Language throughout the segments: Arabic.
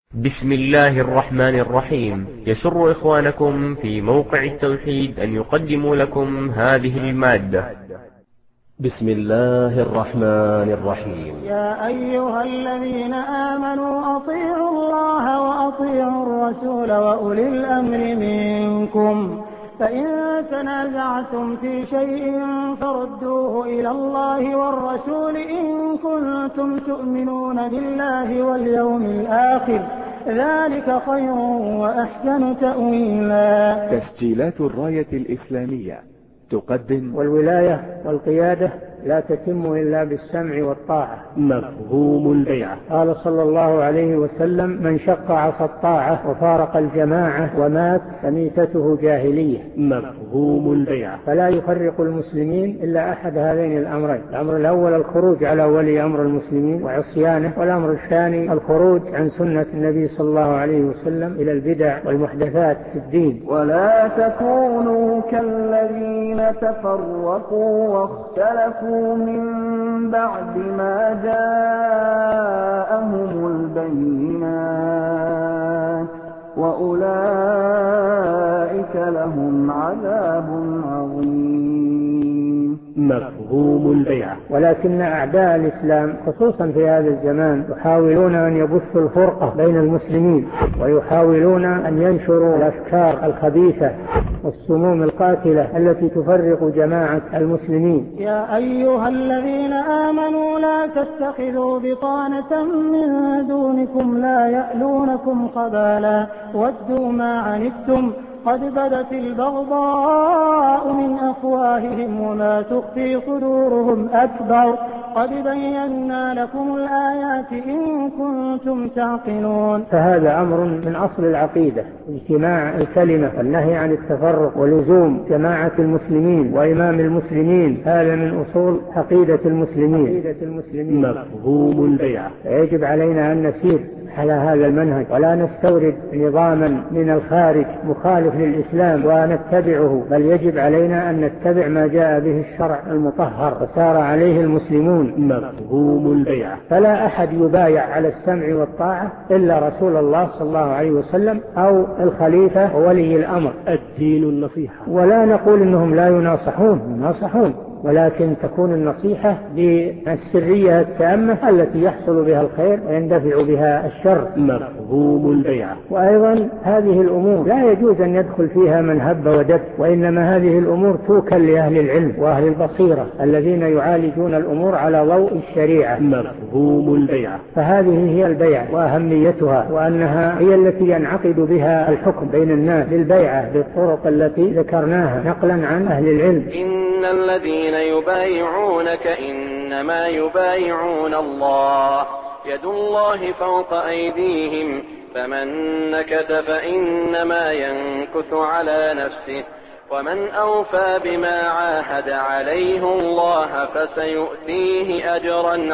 بسم الله الرحمن الرحيم. يسر إخوانكم في موقع التوحيد أن يقدموا لكم هذه المادة. بسم الله الرحمن الرحيم. يا أيها الذين آمنوا أطيعوا الله وأطيعوا الرسول وأولي الأمر منكم، فإن تنازعتم في شيء فردوه إلى الله والرسول إن كنتم تؤمنون بالله واليوم الآخر، ذلك خير وأحسن تأويلا. تسجيلات الراية الإسلامية تقدم: والولاية والقيادة لا تتم إلا بالسمع والطاعة. مفهوم البيعة. قال صلى الله عليه وسلم: من شق عصا الطاعة وفارق الجماعة ومات فميتته جاهلية. مفهوم البيعة. فلا يفرق المسلمين إلا أحد هذين الأمرين: الأمر الأول الخروج على ولي أمر المسلمين وعصيانه، والأمر الثاني الخروج عن سنة النبي صلى الله عليه وسلم إلى البدع والمحدثات في الدين. ولا تكونوا كالذين تفرقوا واختلفوا من بعد ما جاءهم البينات وأولئك لهم عذاب عظيم. مفهوم البيعة. ولكن أعداء الإسلام خصوصا في هذا الزمان يحاولون أن يبثوا الفرقة بين المسلمين، ويحاولون أن ينشروا الأفكار الخبيثة والسموم القاتلة التي تفرق جماعة المسلمين. يا أيها الذين آمنوا لا تتخذوا بطانة من دونكم لا يألونكم خبالا ودوا ما عنتم قد بدت البغضاء من أفواههم وما تخفي صدورهم أكبر قد بينا لكم الآيات إن كنتم تعقلون. فهذا أمر من أصل العقيدة، اجتماع الكلمة والنهي عن التفرق ولزوم جماعة المسلمين وإمام المسلمين، هذا من أصول عقيدة المسلمين. مفهوم البيعة. يجب علينا أن نسير على هذا المنهج ولا نستورد نظاما من الخارج مخالف للإسلام ونتبعه، بل يجب علينا أن نتبع ما جاء به الشرع المطهر وسار عليه المسلمون. مفهوم البيعة. فلا أحد يبايع على السمع والطاعة إلا رسول الله صلى الله عليه وسلم أو الخليفة وولي الأمر. الدين النصيحة. ولا نقول إنهم لا يناصحون، ولكن تكون النصيحة بالسرية التامة التي يحصل بها الخير ويندفع بها الشر. مفهوم البيعة. وأيضا هذه الأمور لا يجوز أن يدخل فيها من هب ودب، وإنما هذه الأمور توكل لأهل العلم وأهل البصيرة الذين يعالجون الأمور على ضوء الشريعة. مفهوم البيعة. فهذه هي البيعة وأهميتها، وأنها هي التي ينعقد بها الحكم بين الناس بالبيعة بالطرق التي ذكرناها نقلا عن أهل العلم. إن الذين يبايعونك إنما يبايعون الله يد الله فوق أيديهم فمن نكث فإنما ينكث على نفسه ومن أوفى بما عاهد عليه الله فسيؤتيه أجرا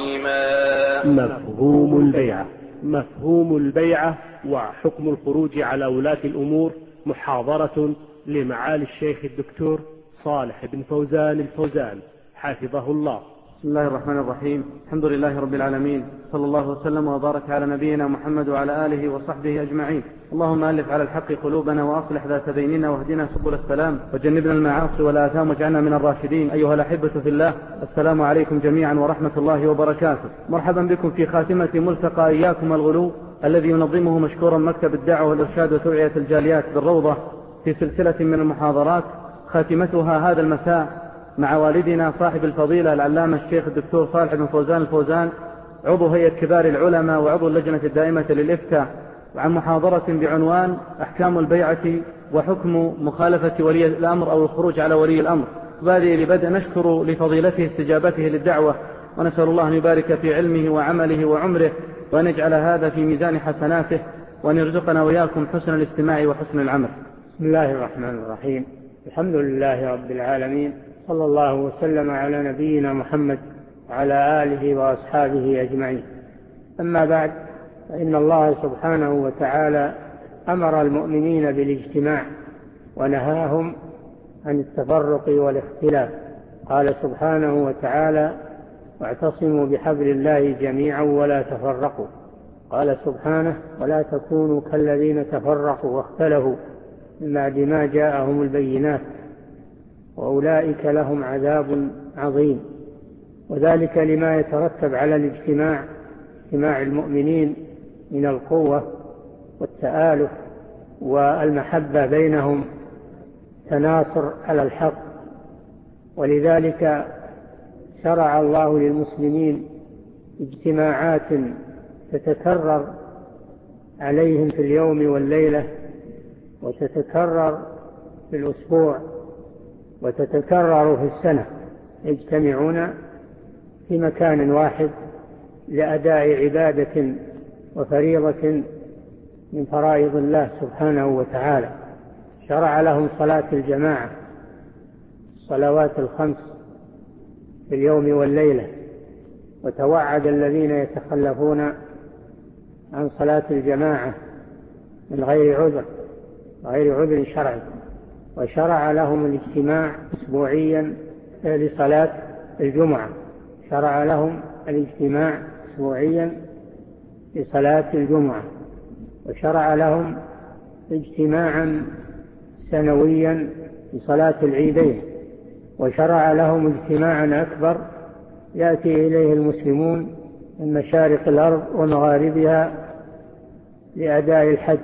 عظيما. مفهوم البيعة. مفهوم البيعة وحكم الخروج على ولاة الأمور، محاضرة لمعالي الشيخ الدكتور صالح بن فوزان الفوزان حفظه الله. بسم الله الرحمن الرحيم. الحمد لله رب العالمين، صلى الله وسلم وبارك على نبينا محمد وعلى آله وصحبه أجمعين. اللهم ألف على الحق قلوبنا وأصلح ذات بيننا واهدنا سبل السلام وجنبنا المعاصي والآثام واجعلنا من الراشدين. أيها الأحبة في الله، السلام عليكم جميعا ورحمة الله وبركاته. مرحبا بكم في خاتمة ملتقى إياكم الغلو الذي ينظمه مشكورا مكتب الدعوة والإرشاد وتوعية الجاليات بالروضة في سلسلة من المحاضرات، خاتمتها هذا المساء مع والدنا صاحب الفضيلة العلامة الشيخ الدكتور صالح بن فوزان الفوزان، عضو هيئة كبار العلماء وعضو اللجنة الدائمة للإفتاء، عن محاضرة بعنوان أحكام البيعة وحكم مخالفة ولي الأمر أو الخروج على ولي الأمر. وهذه لبدء نشكر لفضيلته استجابته للدعوة، ونسأل الله أن يبارك في علمه وعمله وعمره، وأن يجعل هذا في ميزان حسناته، وأن يرزقنا وإياكم حسن الاستماع وحسن العمل. بسم الله الرحمن الرحيم. الحمد لله رب العالمين، صلى الله وسلم على نبينا محمد وعلى آله وأصحابه أجمعين. أما بعد، فإن الله سبحانه وتعالى أمر المؤمنين بالاجتماع ونهاهم عن التفرق والاختلاف. قال سبحانه وتعالى: واعتصموا بحبل الله جميعا ولا تفرقوا. قال سبحانه: ولا تكونوا كالذين تفرقوا واختلفوا من بعد ما جاءهم البينات وأولئك لهم عذاب عظيم. وذلك لما يترتب على اجتماع المؤمنين من القوة والتآلف والمحبة بينهم، تناصر على الحق. ولذلك شرع الله للمسلمين اجتماعات تتكرر عليهم في اليوم والليلة، وتتكرر في الأسبوع، وتتكرر في السنة، يجتمعون في مكان واحد لأداء عبادة وفريضة من فرائض الله سبحانه وتعالى. شرع لهم صلاة الجماعة، الصلوات الخمس في اليوم والليلة، وتوعد الذين يتخلفون عن صلاة الجماعة من غير عذر شرعي. وشرع لهم الاجتماع أسبوعيا لصلاة الجمعة، شرع لهم الاجتماع أسبوعيا لصلاة الجمعة، وشرع لهم اجتماعا سنويا لصلاة العيدين، وشرع لهم اجتماعا أكبر يأتي إليه المسلمون من مشارق الأرض ومغاربها لأداء الحج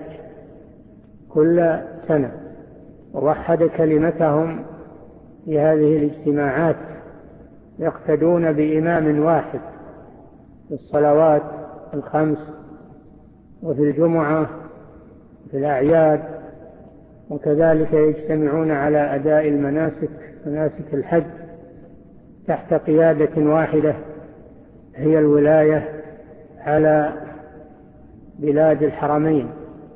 كل سنة. ووحد كلمتهم في هذه الاجتماعات، يقتدون بإمام واحد في الصلوات الخمس وفي الجمعة وفي الأعياد، وكذلك يجتمعون على أداء مناسك الحج تحت قيادة واحدة هي الولاية على بلاد الحرمين.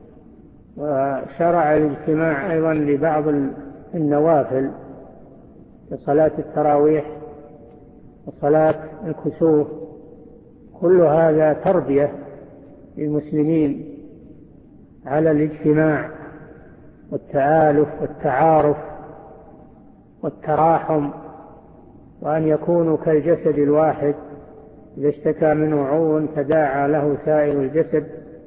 وشرع الاجتماع أيضا لبعض النوافل كصلاة التراويح وصلاة الكسوف. كل هذا تربية للمسلمين على الاجتماع والتآلف والتعارف والتراحم، وأن يكونوا كالجسد الواحد، إذا اشتكى منه عضو تداعى له سائر الجسد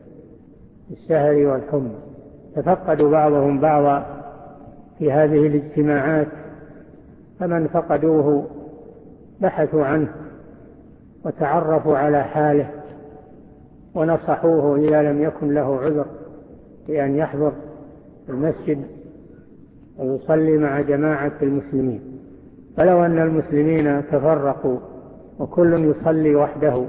بالسهر والحمى. تفقدوا بعضهم بعضا في هذه الاجتماعات، فمن فقدوه بحثوا عنه وتعرفوا على حاله ونصحوه إذا لم يكن له عذر بأن يحضر المسجد ويصلي مع جماعة المسلمين. فلو أن المسلمين تفرقوا وكل يصلي وحده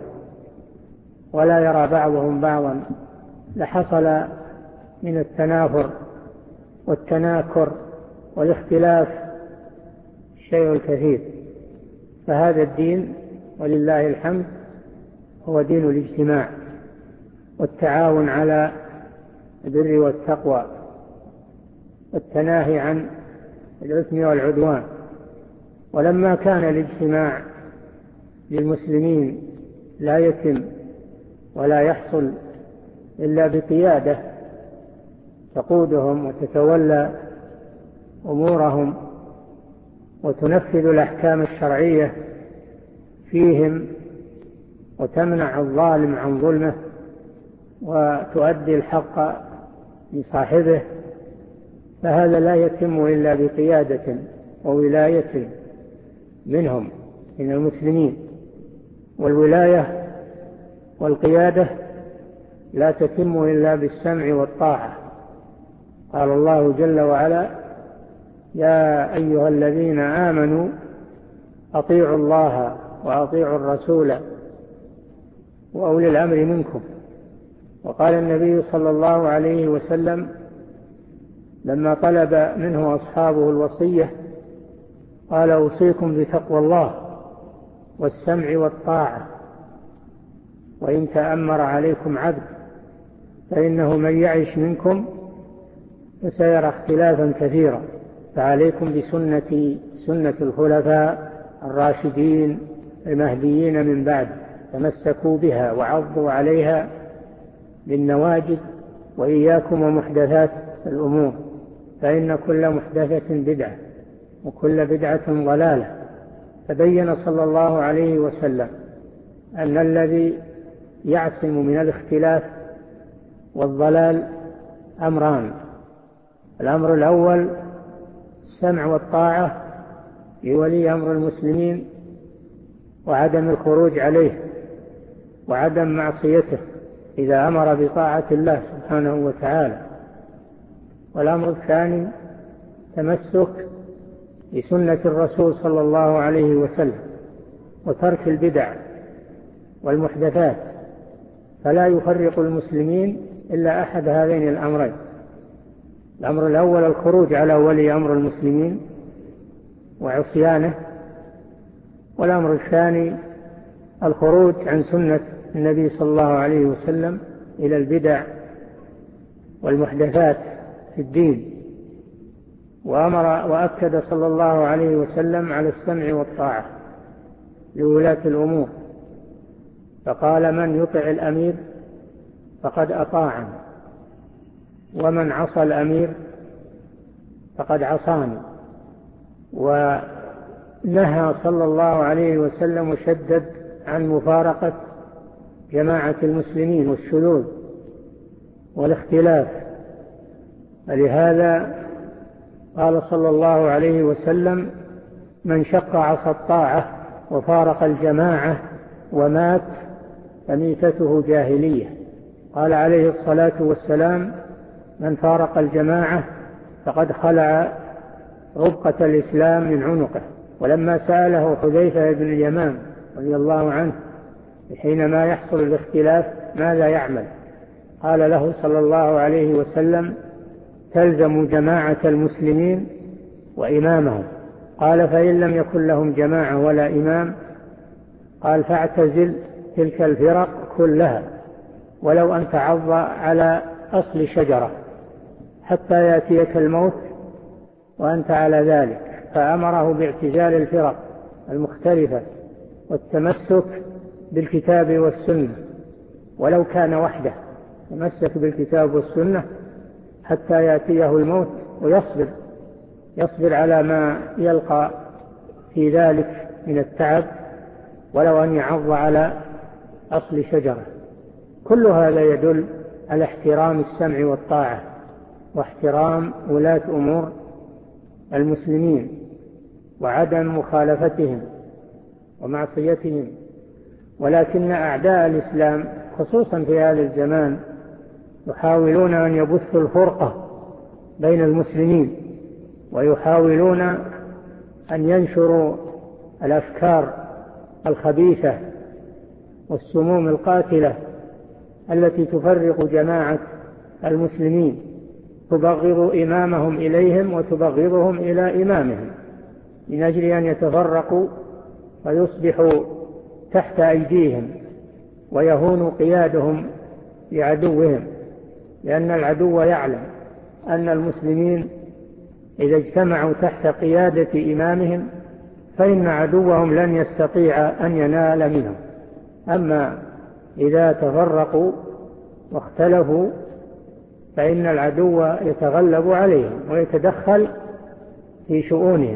ولا يرى بعضهم بعضا لحصل من التنافر والتناكر والاختلاف الشيء الكثير. فهذا الدين ولله الحمد هو دين الاجتماع والتعاون على البر والتقوى والتناهي عن الإثم والعدوان. ولما كان الاجتماع للمسلمين لا يتم ولا يحصل إلا بقيادة تقودهم وتتولى أمورهم وتنفذ الأحكام الشرعية فيهم وتمنع الظالم عن ظلمه وتؤدي الحق لصاحبه، فهذا لا يتم إلا بقيادة وولاية منهم من المسلمين. والولاية والقيادة لا تتم إلا بالسمع والطاعة. قال الله جل وعلا: يا أيها الذين آمنوا أطيعوا الله وأطيعوا الرسول وأولي الأمر منكم. وقال النبي صلى الله عليه وسلم لما طلب منه أصحابه الوصية قال: أوصيكم بتقوى الله والسمع والطاعة، وإن تأمر عليكم عبد فإنه من يعش منكم فسيرى اختلافا كثيرا، فعليكم بسنتي سنة الخلفاء الراشدين المهديين من بعد، تمسكوا بها وعضوا عليها بالنواجذ، وإياكم ومحدثات الأمور، فإن كل محدثة بدعة وكل بدعة ضلالة. فبين صلى الله عليه وسلم أن الذي يعصم من الاختلاف والضلال أمران: الأمر الأول السمع والطاعة لولي أمر المسلمين وعدم الخروج عليه وعدم معصيته إذا أمر بطاعة الله سبحانه وتعالى. والأمر الثاني تمسك بسنة الرسول صلى الله عليه وسلم وترك البدع والمحدثات، فلا يفرق المسلمين إلا أحد هذين الأمرين: الأمر الأول الخروج على ولي أمر المسلمين وعصيانه، والأمر الثاني الخروج عن سنة النبي صلى الله عليه وسلم إلى البدع والمحدثات في الدين. وأكد صلى الله عليه وسلم على السمع والطاعة لولاة الأمور، فقال: من يطع الأمير فقد أطاعني، ومن عصى الأمير فقد عصاني. ونهى صلى الله عليه وسلم وشدد عن مفارقة جماعة المسلمين والشذوذ والاختلاف. فلهذا قال صلى الله عليه وسلم: من شق عصا الطاعة وفارق الجماعة ومات فميتته جاهلية. قال عليه الصلاة والسلام: من فارق الجماعة فقد خلع ربقة الإسلام من عنقه. ولما سأله حذيفة بن اليمان رضي الله عنه حينما يحصل الاختلاف ماذا يعمل، قال له صلى الله عليه وسلم: تلزم جماعة المسلمين وإمامهم. قال: فإن لم يكن لهم جماعة ولا إمام، قال: فاعتزل تلك الفرق كلها ولو أن تعض على أصل شجرة حتى يأتيك الموت وأنت على ذلك. فأمره باعتزال الفرق المختلفة والتمسك بالكتاب والسنة ولو كان وحده، تمسك بالكتاب والسنة حتى يأتيه الموت ويصبر على ما يلقى في ذلك من التعب ولو أن يعض على أصل شجرة. كل هذا يدل على احترام السمع والطاعة واحترام ولاة أمور المسلمين وعدم مخالفتهم ومعصيتهم. ولكن أعداء الإسلام خصوصا في هذا الزمان يحاولون أن يبثوا الفرقة بين المسلمين، ويحاولون أن ينشروا الأفكار الخبيثة والسموم القاتلة التي تفرق جماعة المسلمين، تبغض إمامهم إليهم وتبغضهم إلى إمامهم من أجل أن يتفرقوا ويصبحوا تحت أيديهم ويهون قيادهم لعدوهم، لأن العدو يعلم أن المسلمين إذا اجتمعوا تحت قيادة إمامهم فإن عدوهم لن يستطيع أن ينال منهم. أما إذا تفرقوا واختلفوا فإن العدو يتغلب عليهم ويتدخل في شؤونهم،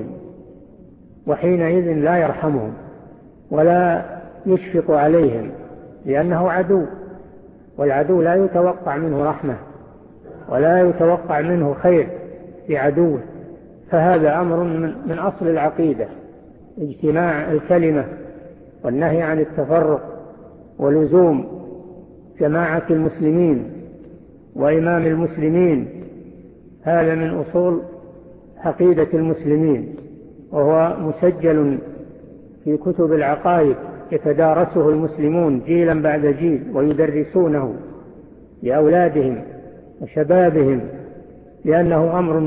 وحينئذ لا يرحمهم ولا يشفق عليهم، لأنه عدو، والعدو لا يتوقع منه رحمة ولا يتوقع منه خير لعدوه. فهذا أمر من أصل العقيدة، اجتماع الكلمة والنهي عن التفرق ولزوم جماعة المسلمين وإمام المسلمين. هذا من أصول عقيدة المسلمين، وهو مسجل في كتب العقائد يتدارسه المسلمون جيلا بعد جيل ويدرسونه لأولادهم وشبابهم، لأنه أمر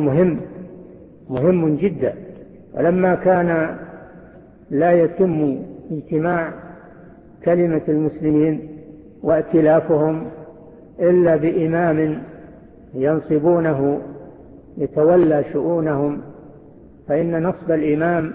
مهم جدا. ولما كان لا يتم اجتماع كلمة المسلمين وائتلافهم إلا بإمام ينصبونه يتولى شؤونهم، فإن نصب الإمام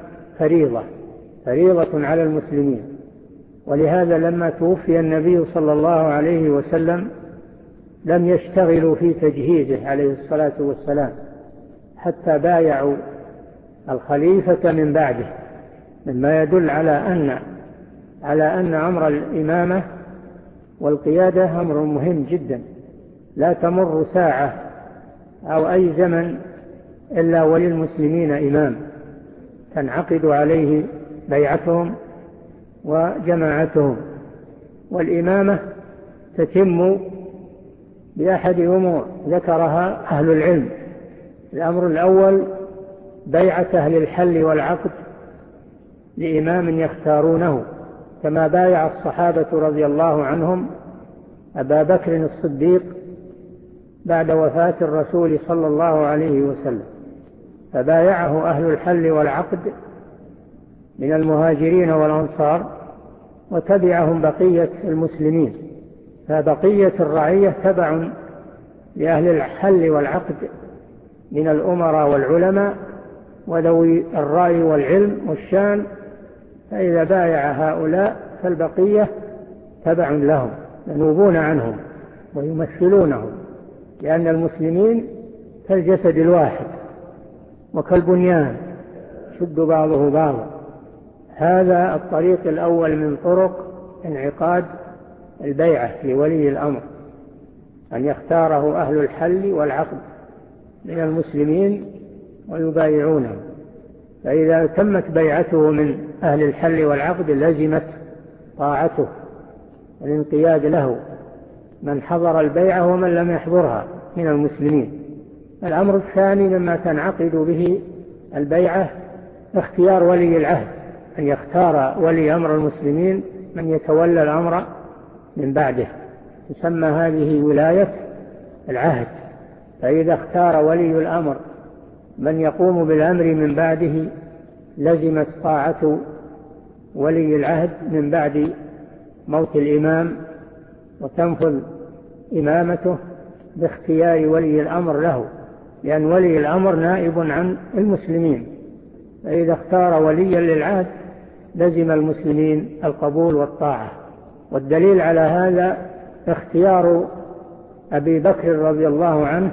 فريضة على المسلمين. ولهذا لما توفي النبي صلى الله عليه وسلم لم يشتغلوا في تجهيزه عليه الصلاة والسلام حتى بايعوا الخليفة من بعده، مما يدل على أن أمر الإمامة والقيادة أمر مهم جدا، لا تمر ساعة أو أي زمن إلا وللمسلمين إمام تنعقد عليه بيعتهم وجماعتهم. والإمامة تتم بأحد أمور ذكرها أهل العلم. الأمر الأول بيعة أهل الحل والعقد لإمام يختارونه، كما بايع الصحابة رضي الله عنهم أبا بكر الصديق بعد وفاة الرسول صلى الله عليه وسلم، فبايعه أهل الحل والعقد من المهاجرين والأنصار، وتبعهم بقية المسلمين، فبقية الرعية تبع لأهل الحل والعقد من الأمراء والعلماء وذوي الرأي والعلم والشان. فإذا بايع هؤلاء فالبقية تبع لهم، ينوبون عنهم ويمثلونهم، لأن المسلمين كالجسد الواحد وكالبنيان شد بعضه بعضا. هذا الطريق الأول من طرق انعقاد البيعة لولي الأمر، أن يختاره أهل الحل والعقد من المسلمين ويبايعونه. فإذا تمت بيعته من أهل الحل والعقد لزمت طاعته والانقياد له، من حضر البيعة ومن لم يحضرها من المسلمين. الأمر الثاني مما تنعقد به البيعة اختيار ولي العهد، أن يختار ولي أمر المسلمين من يتولى الأمر من بعده، تسمى هذه ولاية العهد. فإذا اختار ولي الأمر من يقوم بالأمر من بعده لزمت طاعة ولي العهد من بعد موت الإمام، وتنفذ إمامته باختيار ولي الأمر له، لأن ولي الأمر نائب عن المسلمين. فإذا اختار وليا للعهد لزم المسلمين القبول والطاعة. والدليل على هذا اختيار أبي بكر رضي الله عنه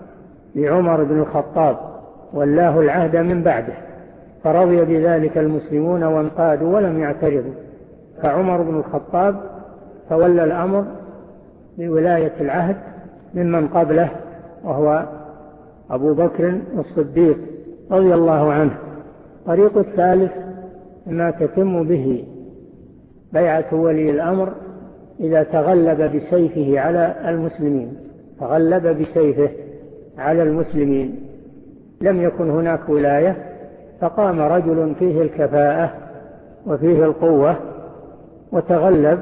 لعمر بن الخطاب، والله العهد من بعده، فرضي بذلك المسلمون وانقادوا ولم يعترضوا. فعمر بن الخطاب تولى الأمر بولاية العهد ممن قبله، وهو أبو بكر الصديق رضي الله عنه. الطريق الثالث ما تتم به بيعة ولي الأمر إذا تغلب بسيفه على المسلمين، تغلب بسيفه على المسلمين، لم يكن هناك ولاية، فقام رجل فيه الكفاءة وفيه القوة وتغلب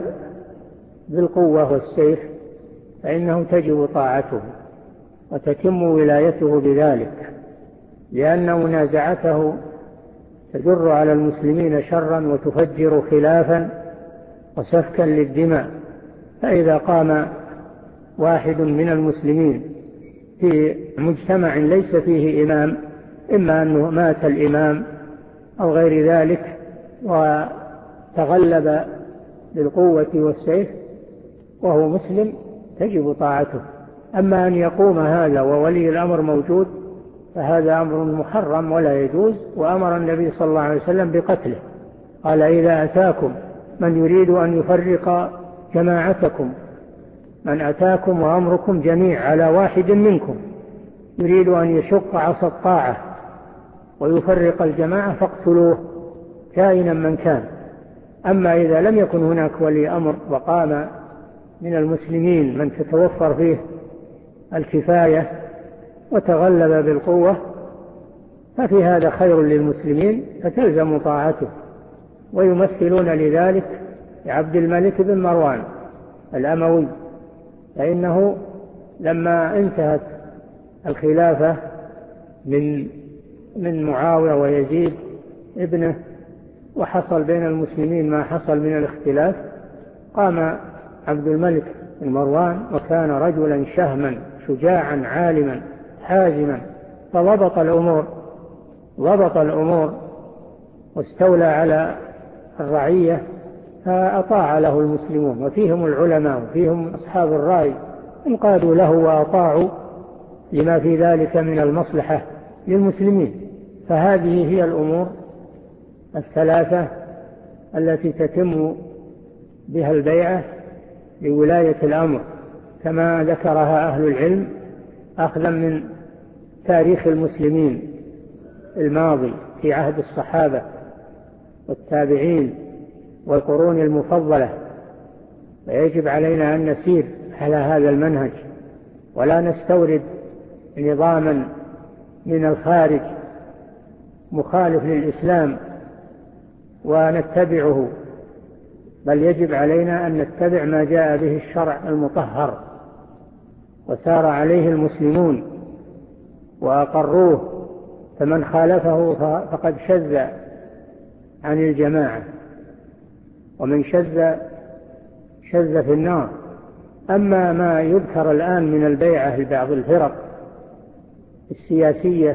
بالقوة والسيف، فإنه تجب طاعته وتتم ولايته بذلك، لأن منازعته تجر على المسلمين شرا وتفجر خلافا وسفكا للدماء. فإذا قام واحد من المسلمين في مجتمع ليس فيه إمام، إما أنه مات الإمام أو غير ذلك، وتغلب بالقوة والسيف وهو مسلم، تجب طاعته. أما أن يقوم هذا وولي الأمر موجود فهذا أمر محرم ولا يجوز، وأمر النبي صلى الله عليه وسلم بقتله. قال: إذا أتاكم من يريد أن يفرق جماعتكم، من أتاكم وأمركم جميع على واحد منكم يريد أن يشق عصا الطاعة ويفرق الجماعة فاقتلوه كائنا من كان. أما إذا لم يكن هناك ولي أمر وقام من المسلمين من تتوفر فيه الكفاية وتغلب بالقوة، ففي هذا خير للمسلمين فتلزم طاعته. ويمثلون لذلك عبد الملك بن مروان الأموي، فإنه لما انتهت الخلافة من معاوية ويزيد ابنه وحصل بين المسلمين ما حصل من الاختلاف، قام عبد الملك بن مروان وكان رجلا شهما شجاعا عالما حازما، فضبط الأمور واستولى على الرعية، فأطاع له المسلمون وفيهم العلماء وفيهم أصحاب الرأي، انقادوا له وأطاعوا لما في ذلك من المصلحة للمسلمين. فهذه هي الأمور الثلاثة التي تتم بها البيعة لولاية الأمر كما ذكرها أهل العلم أخذا من تاريخ المسلمين الماضي في عهد الصحابة والتابعين والقرون المفضلة. فيجب علينا أن نسير على هذا المنهج ولا نستورد نظاما من الخارج مخالف للإسلام ونتبعه، بل يجب علينا أن نتبع ما جاء به الشرع المطهر وسار عليه المسلمون وأقروه، فمن خالفه فقد شذ عن الجماعة، ومن شذ في النار. أما ما يذكر الآن من البيعة لبعض الفرق السياسية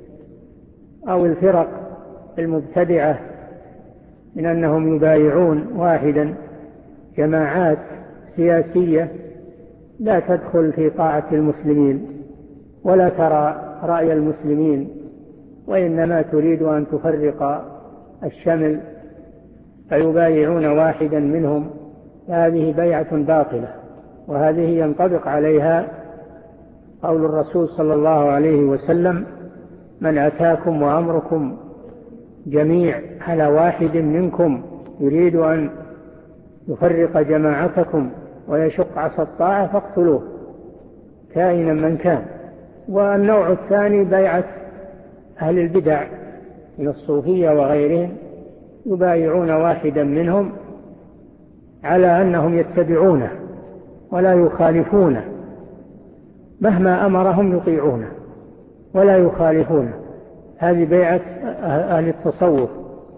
أو الفرق المبتدعة من أنهم يبايعون واحدا، جماعات سياسية لا تدخل في طاعة المسلمين ولا ترى رأي المسلمين، وإنما تريد أن تفرق الشمل فيبايعون واحدا منهم، هذه بيعة باطلة، وهذه ينطبق عليها قول الرسول صلى الله عليه وسلم: من أتاكم وأمركم جميع على واحد منكم يريد أن يفرق جماعتكم ويشق عصا الطاعة فاقتلوه كائنا من كان. والنوع الثاني بيعة أهل البدع من الصوفية وغيرهم، يبايعون واحدا منهم على أنهم يتبعونه ولا يخالفونه، مهما أمرهم يطيعونه ولا يخالفونه. هذه بيعة أهل التصوف،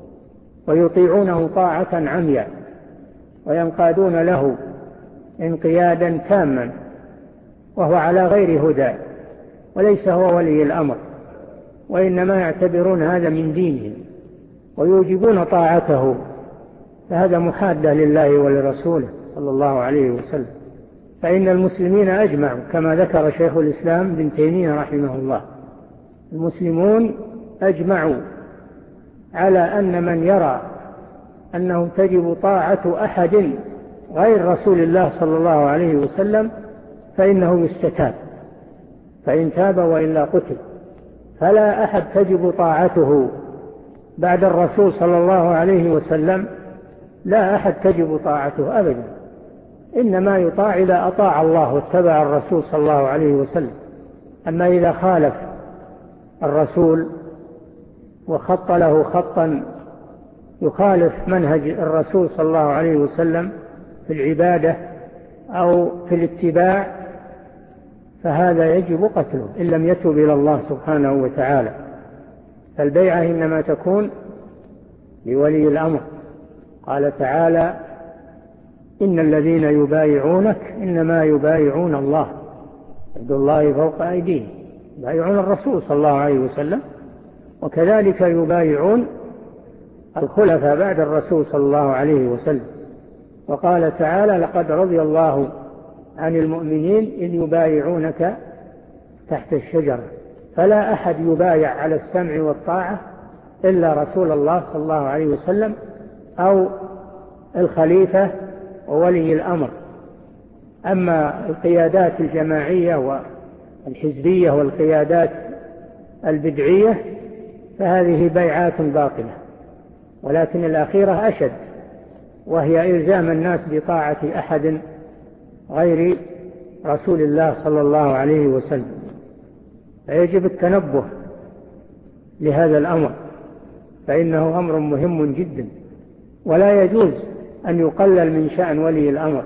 ويطيعونه طاعة عمياء وينقادون له انقيادا تاما وهو على غير هدى، وليس هو ولي الأمر، وإنما يعتبرون هذا من دينهم ويوجبون طاعته، فهذا محادة لله ولرسوله صلى الله عليه وسلم. فإن المسلمين أجمعوا كما ذكر شيخ الإسلام ابن تيمية رحمه الله، المسلمون أجمعوا على أن من يرى أنه تجب طاعة أحد غير رسول الله صلى الله عليه وسلم فإنه يستتاب، فإن تاب وإلا قتل. فلا أحد تجب طاعته بعد الرسول صلى الله عليه وسلم، لا أحد تجب طاعته أبدا، إنما يطاع إذا أطاع الله واتبع الرسول صلى الله عليه وسلم. أما إذا خالف الرسول وخط له خطا يخالف منهج الرسول صلى الله عليه وسلم في العبادة أو في الاتباع، فهذا يجب قتله إن لم يتب إلى الله سبحانه وتعالى. فالبيعة إنما تكون لولي الأمر. قال تعالى: إن الذين يبايعونك إنما يبايعون الله يد الله فوق أيديهم، يبايعون الرسول صلى الله عليه وسلم، وكذلك يبايعون الخلفاء بعد الرسول صلى الله عليه وسلم. وقال تعالى: لقد رضي الله عن المؤمنين إذ يبايعونك تحت الشجرة. فلا أحد يبايع على السمع والطاعة إلا رسول الله صلى الله عليه وسلم أو الخليفة وولي الأمر. أما القيادات الجماعية والحزبية والقيادات البدعية فهذه بيعات باطلة، ولكن الأخيرة أشد، وهي إلزام الناس بطاعة أحد غير رسول الله صلى الله عليه وسلم. فيجب التنبه لهذا الأمر، فإنه أمر مهم جدا، ولا يجوز أن يقلل من شأن ولي الأمر،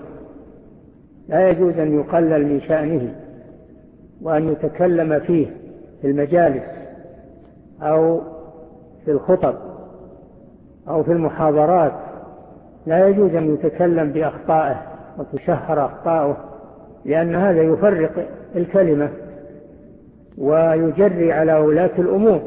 لا يجوز أن يقلل من شأنه وأن يتكلم فيه في المجالس أو في الخطب أو في المحاضرات، لا يجوز أن يتكلم بأخطائه وتشهر أخطائه، لأن هذا يفرق الكلمة ويجري على ولاة الأمور،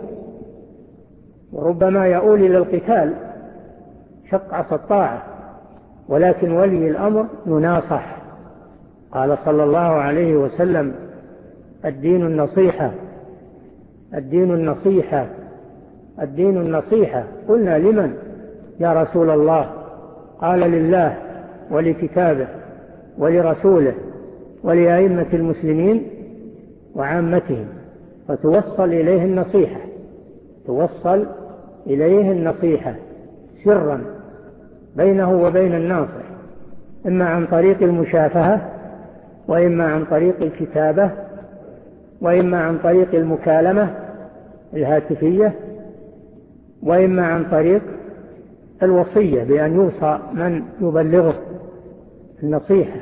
وربما يؤول إلى القتال شق عصا الطاعة. ولكن ولي الأمر يناصح. قال صلى الله عليه وسلم: الدين النصيحة، الدين النصيحة، الدين النصيحة. قلنا: لمن يا رسول الله؟ قال: لله ولكتابه ولرسوله ولأئمة المسلمين وعامتهم، فتوصل إليه النصيحة، توصل إليه النصيحة سرا بينه وبين الناصح، إما عن طريق المشافهة، وإما عن طريق الكتابة، وإما عن طريق المكالمة الهاتفية، وإما عن طريق الوصية بأن يوصى من يبلغه النصيحة.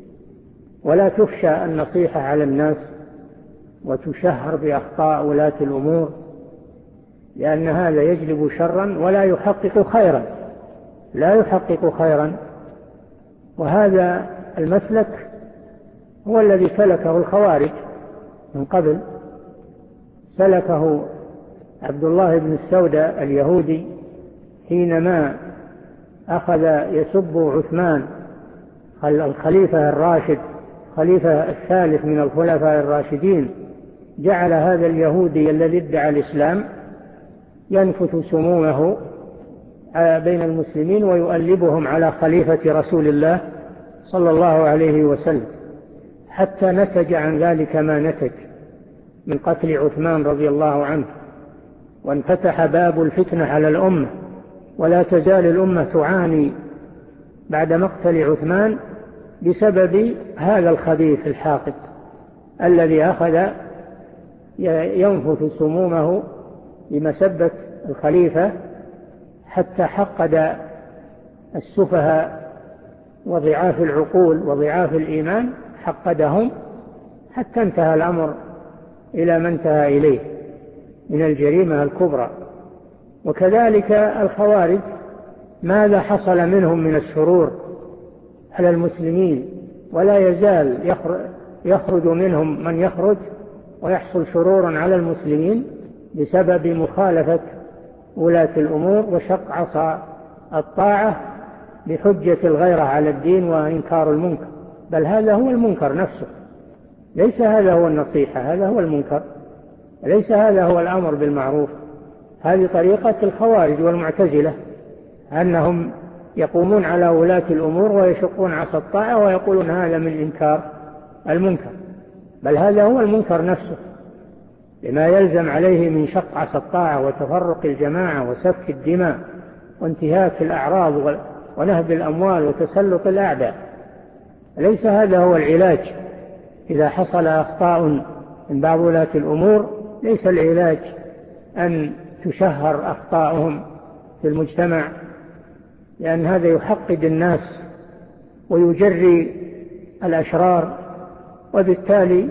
ولا تفشى النصيحة على الناس وتشهر بأخطاء ولاة الأمور، لأن هذا يجلب شرا ولا يحقق خيرا، لا يحقق خيرا. وهذا المسلك هو الذي سلكه الخوارج من قبل، سلكه عبد الله بن السوداء اليهودي حينما أخذ يسب عثمان الخليفة الراشد، خليفة الثالث من الخلفاء الراشدين. جعل هذا اليهودي الذي ادعى الإسلام ينفث سمومه بين المسلمين ويؤلبهم على خليفة رسول الله صلى الله عليه وسلم، حتى نتج عن ذلك ما نتج من قتل عثمان رضي الله عنه، وانفتح باب الفتنة على الأمة. ولا تزال الأمة تعاني بعد مقتل عثمان بسبب هذا الخبيث الحاقد الذي أخذ ينفث سمومه بمسبة الخليفة، حتى حقد السفهاء وضعاف العقول وضعاف الإيمان، حقدهم حتى انتهى الأمر إلى ما انتهى إليه من الجريمة الكبرى. وكذلك الخوارج، ماذا حصل منهم من الشرور على المسلمين؟ ولا يزال يخرج منهم من يخرج ويحصل شرور على المسلمين بسبب مخالفة ولاة الأمور وشق عصا الطاعة بحجة الغيرة على الدين وإنكار المنكر. بل هذا هو المنكر نفسه، ليس هذا هو النصيحة، هذا هو المنكر، ليس هذا هو الأمر بالمعروف. هذه طريقة الخوارج والمعتزلة، أنهم يقومون على ولاة الأمور ويشقون عصا الطاعة ويقولون هذا من إنكار المنكر، بل هذا هو المنكر نفسه، لما يلزم عليه من شق عصا الطاعة وتفرق الجماعة وسفك الدماء وانتهاك الأعراض ونهب الأموال وتسلط الأعداء. ليس هذا هو العلاج. إذا حصل أخطاء من بعض ولاة الأمور ليس العلاج أن تشهر أخطاؤهم في المجتمع، لأن هذا يحقد الناس ويجري الأشرار، وبالتالي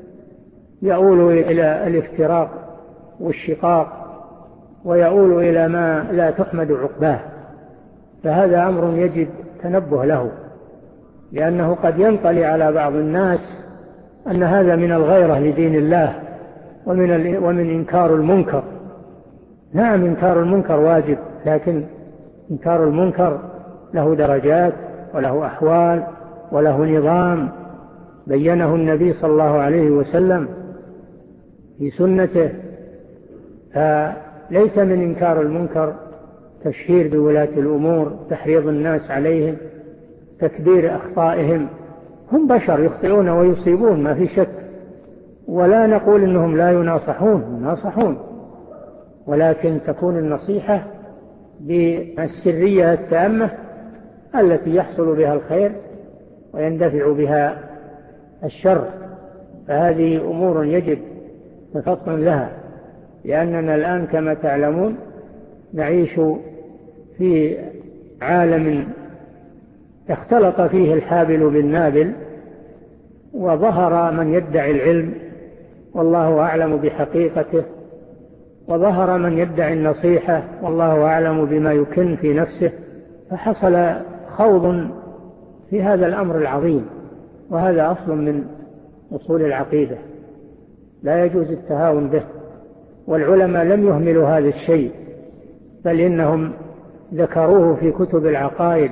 يؤول إلى الافتراق والشقاق ويؤول إلى ما لا تحمد عقباه. فهذا أمر يجب تنبه له، لأنه قد ينطلي على بعض الناس أن هذا من الغيرة لدين الله ومن إنكار المنكر. نعم، إنكار المنكر واجب، لكن إنكار المنكر له درجات وله أحوال وله نظام بينه النبي صلى الله عليه وسلم في سنته. فليس من إنكار المنكر تشهير بولاة الأمور، تحريض الناس عليهم، تكبير أخطائهم. هم بشر يخطئون ويصيبون ما في شك، ولا نقول إنهم لا يناصحون، يناصحون، ولكن تكون النصيحة بالسرية التامة التي يحصل بها الخير ويندفع بها الشر. فهذه أمور يجب تفطن لها، لأننا الآن كما تعلمون نعيش في عالم اختلط فيه الحابل بالنابل، وظهر من يدعي العلم والله أعلم بحقيقته، وظهر من يدعي النصيحة والله أعلم بما يكن في نفسه. فحصل خوض في هذا الأمر العظيم، وهذا أصل من أصول العقيدة لا يجوز التهاون به. والعلماء لم يهملوا هذا الشيء، بل إنهم ذكروه في كتب العقائد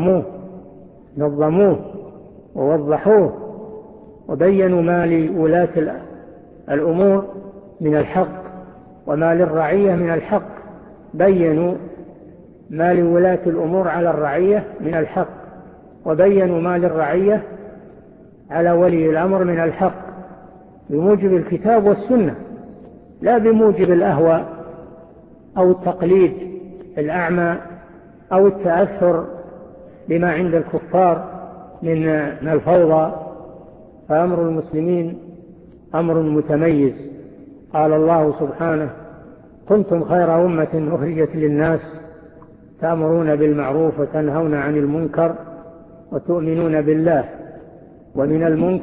ونظموه ووضحوه، وبينوا ما لولاة الأمور من الحق وما للرعية من الحق. بينوا ما لولاة الأمور على الرعية من الحق، وبينوا ما للرعية على ولي الأمر من الحق بموجب الكتاب والسنة، لا بموجب الأهوى أو التقليد الأعمى أو التأثر بما عند الكفار من الفوضى. فأمر المسلمين أمر متميز. قال الله سبحانه: كنتم خير أمة أخرجت للناس تأمرون بالمعروف وتنهون عن المنكر وتؤمنون بالله. ومن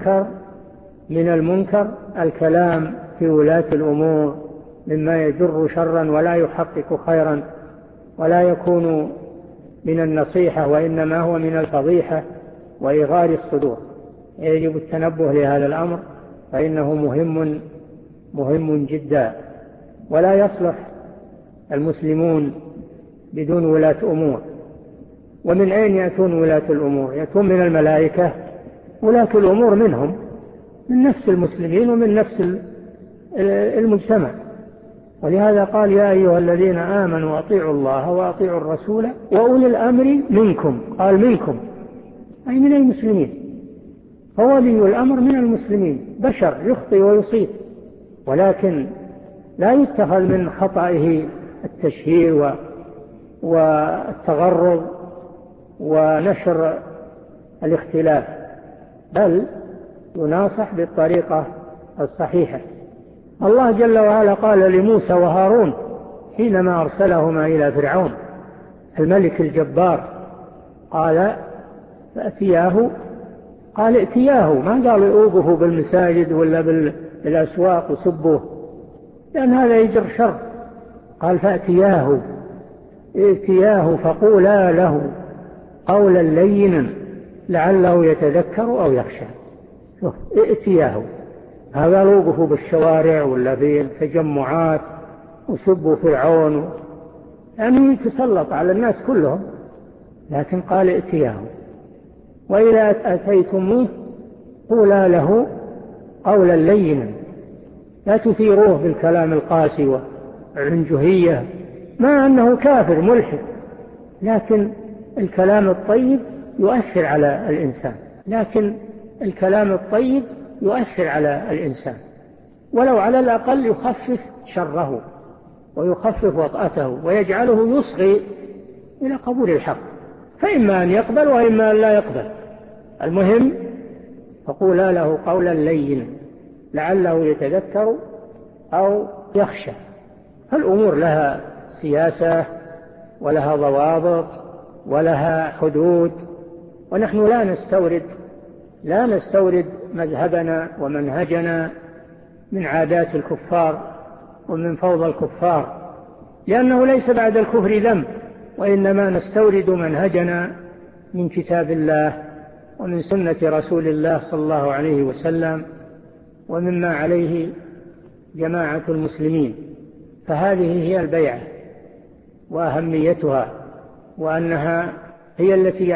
المنكر الكلام في ولاة الأمور مما يجر شرا ولا يحقق خيرا ولا يكون من النصيحة، وإنما هو من الفضيحة وإغار الصدور. يجب التنبه لهذا الأمر فإنه مهم جدا، ولا يصلح المسلمون بدون ولاة أمور. ومن أين يأتون ولاة الأمور؟ يأتون من الملائكة. ولاة الأمور منهم، من نفس المسلمين ومن نفس المجتمع. ولهذا قال: يا أيها الذين آمنوا أطيعوا الله وأطيعوا الرسول وأولي الأمر منكم. قال منكم أي من المسلمين، فولي الأمر من المسلمين، بشر يخطئ ويصيب، ولكن لا يتخذ من خطئه التشهير والتغرض ونشر الاختلاف، بل يناصح بالطريقة الصحيحة. الله جل وعلا قال لموسى وهارون حينما أرسلهما إلى فرعون الملك الجبار، قال: فأتياه. قال: ائتياه، ما قال يؤوقه بالمساجد ولا بالأسواق وسبوه، لأن هذا يجر شر. قال: فأتياه، ائتياه فقولا له قولا لينا لعله يتذكر أو يخشى. ائتياه، هذا لوقفوا بالشوارع ولا في التجمعات وسبوا فرعون، يعني يتسلط على الناس كلهم، لكن قال: ائتياه. وإذا أتيتموه قولا له قولا لينا، لا تثيروه بالكلام القاسي والعنجهية، ما أنه كافر ملحد، لكن الكلام الطيب يؤثر على الإنسان، ولو على الأقل يخفف شره ويخفف وطأته ويجعله يصغي إلى قبول الحق، فإما أن يقبل وإما أن لا يقبل. المهم فقولا له قولا لينا لعله يتذكر أو يخشى. فالأمور لها سياسة ولها ضوابط ولها حدود، ونحن لا نستورد مذهبنا ومنهجنا من عادات الكفار ومن فوضى الكفار، لأنه ليس بعد الكفر ذنب، وإنما نستورد منهجنا من كتاب الله ومن سنة رسول الله صلى الله عليه وسلم ومما عليه جماعة المسلمين. فهذه هي البيعة وأهميتها، وأنها هي التي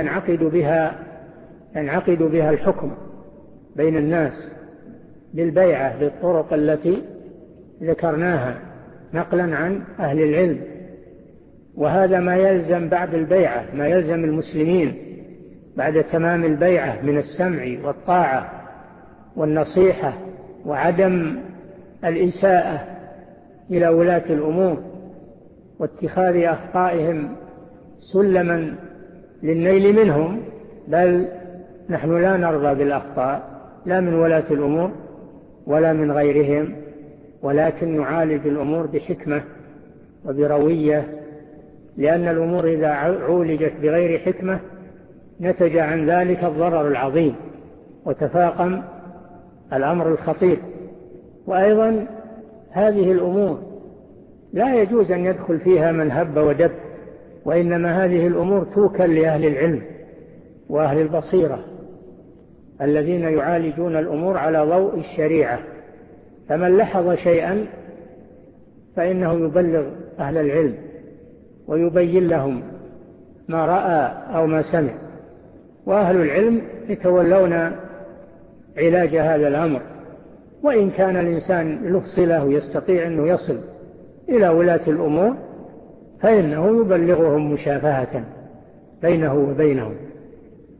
ينعقد بها الحكم بين الناس بالبيعة بالطرق التي ذكرناها نقلا عن أهل العلم. وهذا ما يلزم بعد البيعة، ما يلزم المسلمين بعد تمام البيعة من السمع والطاعة والنصيحة وعدم الإساءة إلى ولاة الأمور واتخاذ أخطائهم سلما للنيل منهم، بل نحن لا نرضى بالأخطاء لا من ولاة الأمور ولا من غيرهم، ولكن نعالج الأمور بحكمة وبروية، لأن الأمور إذا عولجت بغير حكمة نتج عن ذلك الضرر العظيم وتفاقم الأمر الخطير. وأيضا هذه الأمور لا يجوز أن يدخل فيها من هب ودب، وإنما هذه الأمور توكل لأهل العلم وأهل البصيرة الذين يعالجون الأمور على ضوء الشريعة. فمن لحظ شيئا فإنه يبلغ أهل العلم ويبين لهم ما رأى أو ما سمع، وأهل العلم يتولون علاج هذا الأمر. وإن كان الإنسان له صلة ويستطيع أنه يصل إلى ولاة الأمور فإنه يبلغهم مشافهة بينه وبينهم.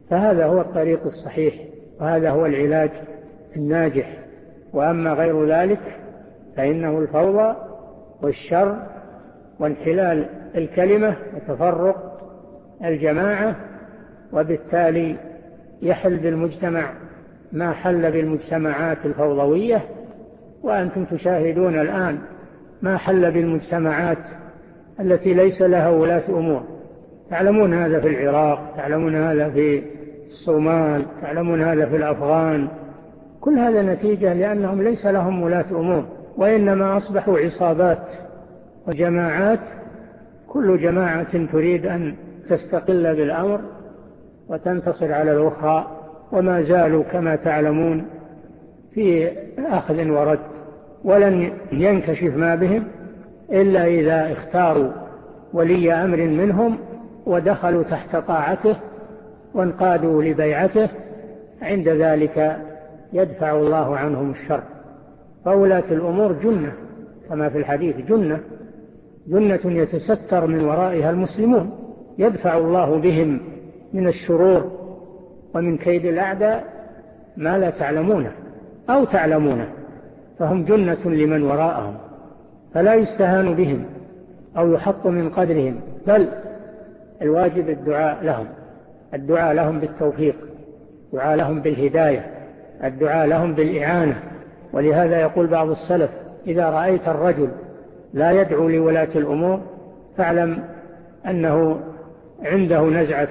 فهذا هو الطريق الصحيح، وهذا هو العلاج الناجح. وأما غير ذلك فإنه الفوضى والشر وانحلال الكلمة وتفرق الجماعة، وبالتالي يحل بالمجتمع ما حل بالمجتمعات الفوضوية. وأنتم تشاهدون الآن ما حل بالمجتمعات التي ليس لها ولاة أمور. تعلمون هذا في العراق، تعلمون هذا في الصومال، تعلمون هذا في الأفغان. كل هذا نتيجة لأنهم ليس لهم ولاة أمور، وإنما أصبحوا عصابات وجماعات، كل جماعة تريد أن تستقل بالأمر وتنتصر على الأخرى، وما زالوا كما تعلمون في أخذ ورد، ولن ينكشف ما بهم إلا إذا اختاروا ولي أمر منهم ودخلوا تحت طاعته وانقادوا لبيعته، عند ذلك يدفع الله عنهم الشر. فولاة الأمور جنة كما في الحديث، جنة يتستر من ورائها المسلمون، يدفع الله بهم من الشرور ومن كيد الأعداء ما لا تعلمونه أو تعلمونه، فهم جنة لمن وراءهم، فلا يستهان بهم أو يحط من قدرهم، بل الواجب الدعاء لهم بالتوفيق، الدعاء لهم بالهداية، الدعاء لهم بالإعانة. ولهذا يقول بعض السلف: إذا رأيت الرجل لا يدعو لولاة الأمور فاعلم أنه عنده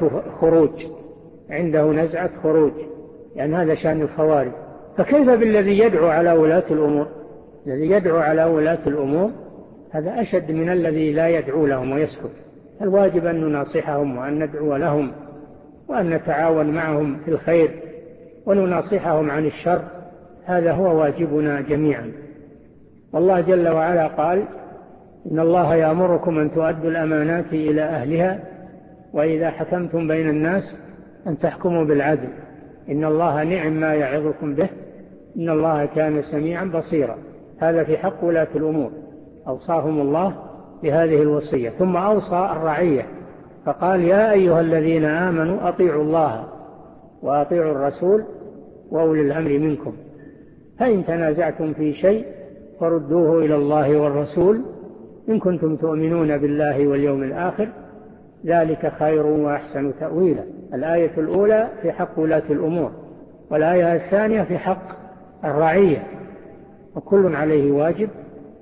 نزعة خروج، يعني هذا شأن الخوارج. فكيف بالذي يدعو على ولاة الأمور؟ الذي يدعو على ولاة الأمور هذا أشد من الذي لا يدعو لهم ويسكت. الواجب أن نناصحهم وأن ندعو لهم وأن نتعاون معهم في الخير ونناصحهم عن الشر، هذا هو واجبنا جميعا. والله جل وعلا قال: إن الله يأمركم أن تؤدوا الأمانات إلى أهلها وإذا حكمتم بين الناس أن تحكموا بالعدل إن الله نعم ما يعظكم به إن الله كان سميعا بصيرا. هذا في حق ولاة الأمور، أوصاهم الله بهذه الوصية. ثم أوصى الرعية فقال: يا أيها الذين آمنوا أطيعوا الله وأطيعوا الرسول وأولي الأمر منكم، فإن تنازعتم في شيء فردوه إلى الله والرسول إن كنتم تؤمنون بالله واليوم الآخر ذلك خير وأحسن تأويلا. الآية الأولى في حق ولاة الأمور، والآية الثانية في حق الرعية، وكل عليه واجب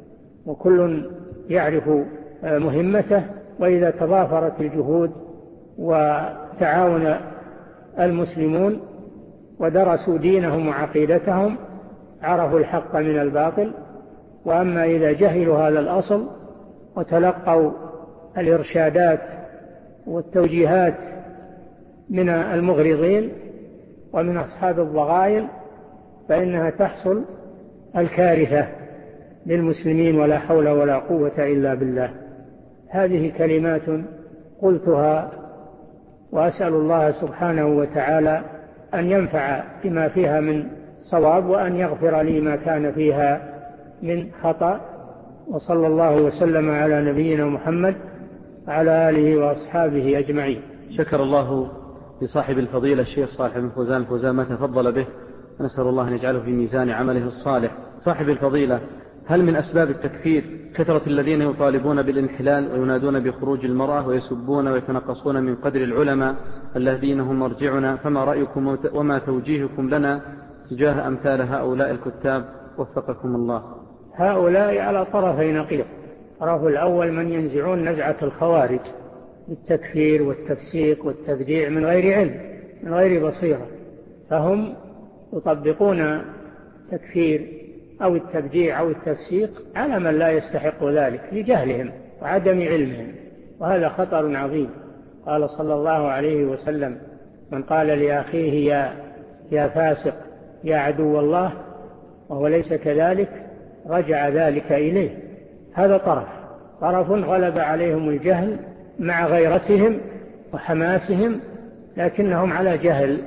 وكل يعرف مهمته. وإذا تضافرت الجهود وتعاون المسلمون ودرسوا دينهم وعقيدتهم عرفوا الحق من الباطل. وأما إذا جهلوا هذا الأصل وتلقوا الإرشادات والتوجيهات من المغرضين ومن أصحاب الضغائن فإنها تحصل الكارثة للمسلمين، ولا حول ولا قوة إلا بالله. هذه كلمات قلتها وأسأل الله سبحانه وتعالى أن ينفع بما فيها من صواب وأن يغفر لي ما كان فيها من خطأ. وصلى الله وسلم على نبينا محمد وعلى آله وأصحابه أجمعين. شكر الله لصاحب الفضيلة الشيخ صالح بن فوزان ما تفضل به، ونسأل الله أن يجعله في ميزان عمله الصالح. صاحب الفضيلة، هل من أسباب التكفير كثرة الذين يطالبون بالانحلال وينادون بخروج المرأة ويسبون ويتنقصون من قدر العلماء الذين هم مرجعنا؟ فما رأيكم وما توجيهكم لنا تجاه أمثال هؤلاء الكتاب وفقكم الله؟ هؤلاء على طرفي نقيض. الطرف الأول من ينزعون نزعة الخوارج بالتكفير والتفسيق والتبديع من غير علم من غير بصيرة، فهم يطبقون تكفير أو التبديع أو التفسيق على من لا يستحق ذلك لجهلهم وعدم علمهم، وهذا خطر عظيم. قال صلى الله عليه وسلم: من قال لأخيه يا فاسق يا عدو الله وهو ليس كذلك رجع ذلك إليه. هذا طرف غلب عليهم الجهل مع غيرتهم وحماسهم، لكنهم على جهل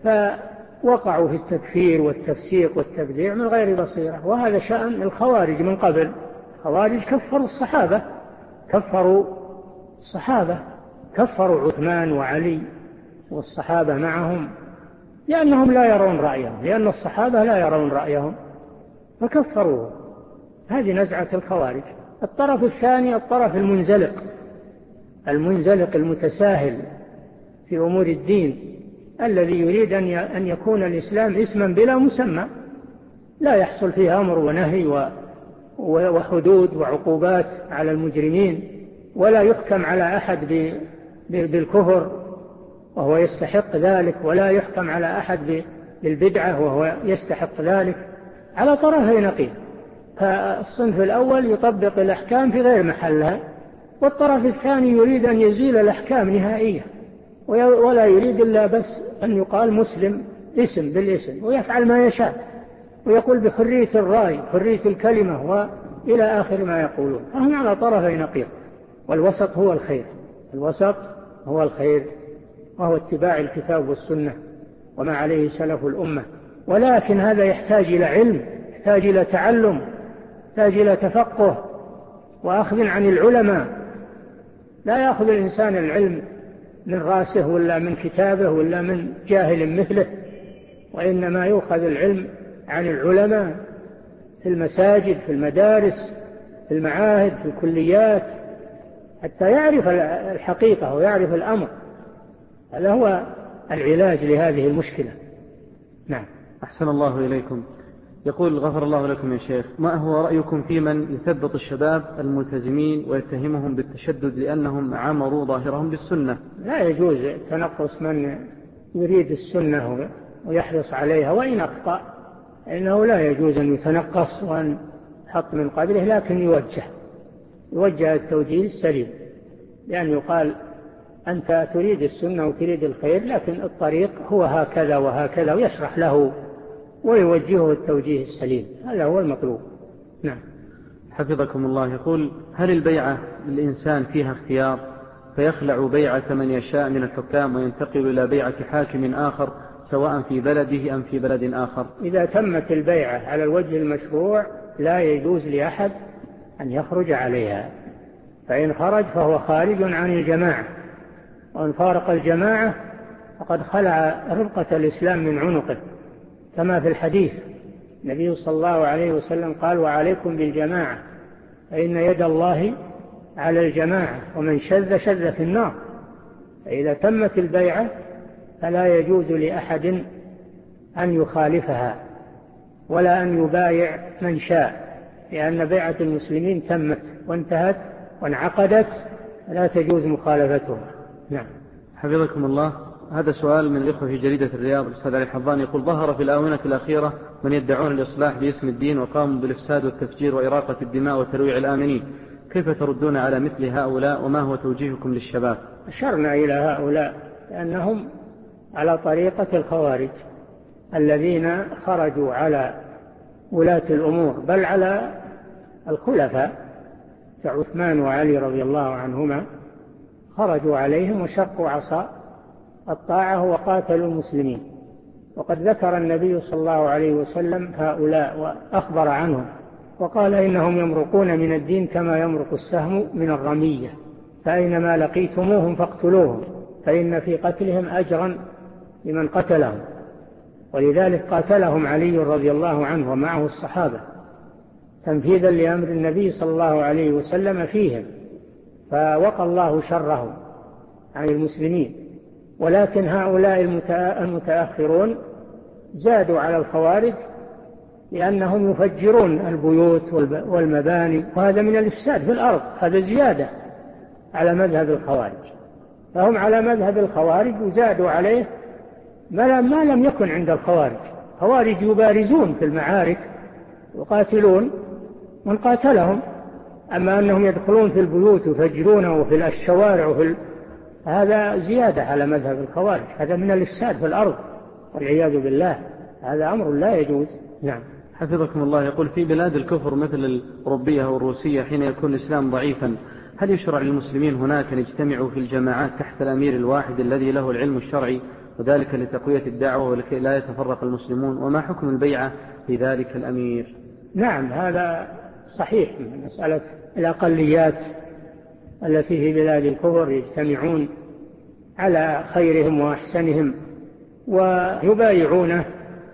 فوقعوا في التكفير والتفسيق والتبديع من غير بصيرة. وهذا شأن الخوارج من قبل. الخوارج كفروا الصحابة، كفروا عثمان وعلي والصحابة معهم لأنهم لا يرون رأيهم، لأن الصحابة لا يرون رأيهم فكفروه. هذه نزعة الخوارج. الطرف الثاني الطرف المنزلق المتساهل في أمور الدين، الذي يريد أن يكون الإسلام اسما بلا مسمى، لا يحصل فيه أمر ونهي وحدود وعقوبات على المجرمين، ولا يحكم على أحد بالكفر وهو يستحق ذلك، ولا يحكم على أحد بالبدعة وهو يستحق ذلك، على طرفي نقيض. فالصنف الأول يطبق الأحكام في غير محلها، والطرف الثاني يريد أن يزيل الأحكام نهائيا، ولا يريد إلا بس أن يقال مسلم اسم بالاسم، ويفعل ما يشاء، ويقول بحرية الرأي، حرية الكلمة، وإلى آخر ما يقولون. فهم على طرفي نقيض، والوسط هو الخير. الوسط هو الخير، وهو اتباع الكتاب والسنة وما عليه سلف الأمة. ولكن هذا يحتاج إلى علم، يحتاج إلى تعلم، يحتاج إلى تفقه وأخذ عن العلماء. لا يأخذ الإنسان العلم من راسه ولا من كتابه ولا من جاهل مثله، وإنما يؤخذ العلم عن العلماء في المساجد، في المدارس، في المعاهد، في الكليات، حتى يعرف الحقيقة ويعرف الأمر. هذا هو العلاج لهذه المشكلة. نعم. أحسن الله إليكم. يقول غفر الله لكم يا شيخ، ما هو رأيكم في من يثبط الشباب الملتزمين ويتهمهم بالتشدد لأنهم عمروا ظاهرهم بالسنة؟ لا يجوز تنقص من يريد السنة ويحرص عليها وإن أخطأ، إنه لا يجوز أن يتنقص وأن يحط من قبله، لكن يوجه التوجيه السليم، لأن يقال أنت تريد السنة وتريد الخير، لكن الطريق هو هكذا وهكذا، ويشرح له ويوجهه التوجيه السليم. هذا هو المطلوب. نعم. حفظكم الله. يقول هل البيعة للإنسان فيها اختيار فيخلع بيعة من يشاء من الحكام وينتقل إلى بيعة حاكم آخر سواء في بلده أم في بلد آخر؟ إذا تمت البيعة على الوجه المشروع لا يجوز لأحد أن يخرج عليها، فإن خرج فهو خارج عن الجماعة، وإن فارق الجماعة فقد خلع ربقة الإسلام من عنقه، كما في الحديث النبي صلى الله عليه وسلم قال وعليكم بالجماعة فإن يد الله على الجماعة ومن شذ شذ في النار. فإذا تمت البيعة فلا يجوز لأحد أن يخالفها ولا أن يبايع من شاء، لأن بيعة المسلمين تمت وانتهت وانعقدت، لا تجوز مخالفتها. نعم. حفظكم الله. هذا سؤال من الإخوة في جريدة الرياض، الأستاذ علي حضان، يقول ظهر في الآونة الأخيرة من يدعون الإصلاح باسم الدين وقاموا بالإفساد والتفجير وإراقة الدماء وترويع الآمنين، كيف تردون على مثل هؤلاء وما هو توجيهكم للشباب؟ أشرنا إلى هؤلاء لأنهم على طريقة الخوارج الذين خرجوا على ولاة الأمور، بل على الخلفاء كعثمان وعلي رضي الله عنهما، خرجوا عليهم وشقوا عصا الطاعة وقاتلوا المسلمين. وقد ذكر النبي صلى الله عليه وسلم هؤلاء وأخبر عنهم وقال إنهم يمرقون من الدين كما يمرق السهم من الرمية، فأينما لقيتموهم فاقتلوهم فإن في قتلهم أجرا لمن قتلهم. ولذلك قاتلهم علي رضي الله عنه ومعه الصحابة تنفيذا لأمر النبي صلى الله عليه وسلم فيهم، فوقى الله شرهم عن المسلمين. ولكن هؤلاء المتأخرون زادوا على الخوارج لأنهم يفجرون البيوت والمباني، وهذا من الإفساد في الأرض، هذا زيادة على مذهب الخوارج. فهم على مذهب الخوارج وزادوا عليه ما لم يكن عند الخوارج. خوارج يبارزون في المعارك يقاتلون من قاتلهم، أما أنهم يدخلون في البيوت ويفجرونه وفي الشوارع هذا زيادة على مذهب الخوارج، هذا من الإفساد في الأرض والعياذ بالله، هذا أمر لا يجوز. نعم. حفظكم الله. يقول في بلاد الكفر مثل الأوروبية والروسية حين يكون الإسلام ضعيفا، هل يشرع للمسلمين هناك أن يجتمعوا في الجماعات تحت الأمير الواحد الذي له العلم الشرعي، وذلك لتقوية الدعوة ولكي لا يتفرق المسلمون؟ وما حكم البيعة في ذلك الأمير؟ نعم، هذا صحيح. مسألة الأقليات التي في بلاد الكفر يجتمعون على خيرهم وأحسنهم، ويبايعونه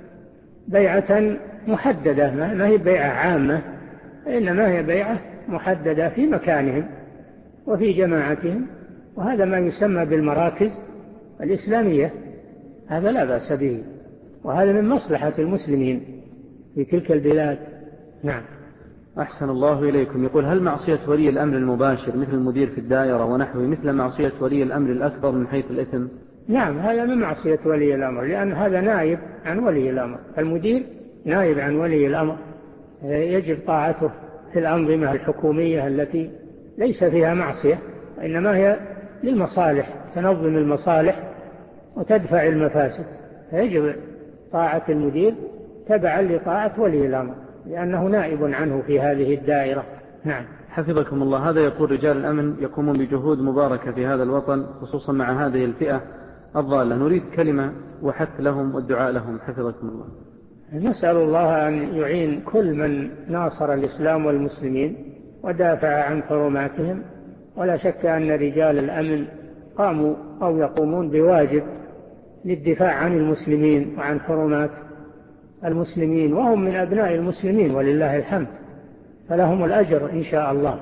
بيعة محددة، ما هي بيعة عامة، إنما هي بيعة محددة في مكانهم وفي جماعتهم، وهذا ما يسمى بالمراكز الإسلامية، هذا لا بأس به، وهذا من مصلحة المسلمين في تلك البلاد. نعم. أحسن الله إليكم. يقول: هل معصية ولي الأمر المباشر مثل المدير في الدائرة ونحوه مثل معصية ولي الأمر الأكبر من حيث الإثم؟ نعم، هذا من معصية ولي الأمر، لأن هذا نائب عن ولي الأمر، المدير نائب عن ولي الأمر، يجب طاعته في الأنظمة الحكومية التي ليس فيها معصية، وإنما هي للمصالح، تنظم المصالح وتدفع المفاسد، فيجب طاعة المدير تبعا لطاعة ولي الأمر، لأنه نائب عنه في هذه الدائرة. نعم. حفظكم الله. هذا يقول: رجال الأمن يقومون بجهود مباركة في هذا الوطن، خصوصا مع هذه الفئة الضالة، نريد كلمة وحث لهم والدعاء لهم حفظكم الله. نسأل الله أن يعين كل من ناصر الإسلام والمسلمين ودافع عن حرماتهم، ولا شك أن رجال الأمن قاموا أو يقومون بواجب للدفاع عن المسلمين وعن حرمات المسلمين، وهم من أبناء المسلمين ولله الحمد، فلهم الأجر إن شاء الله،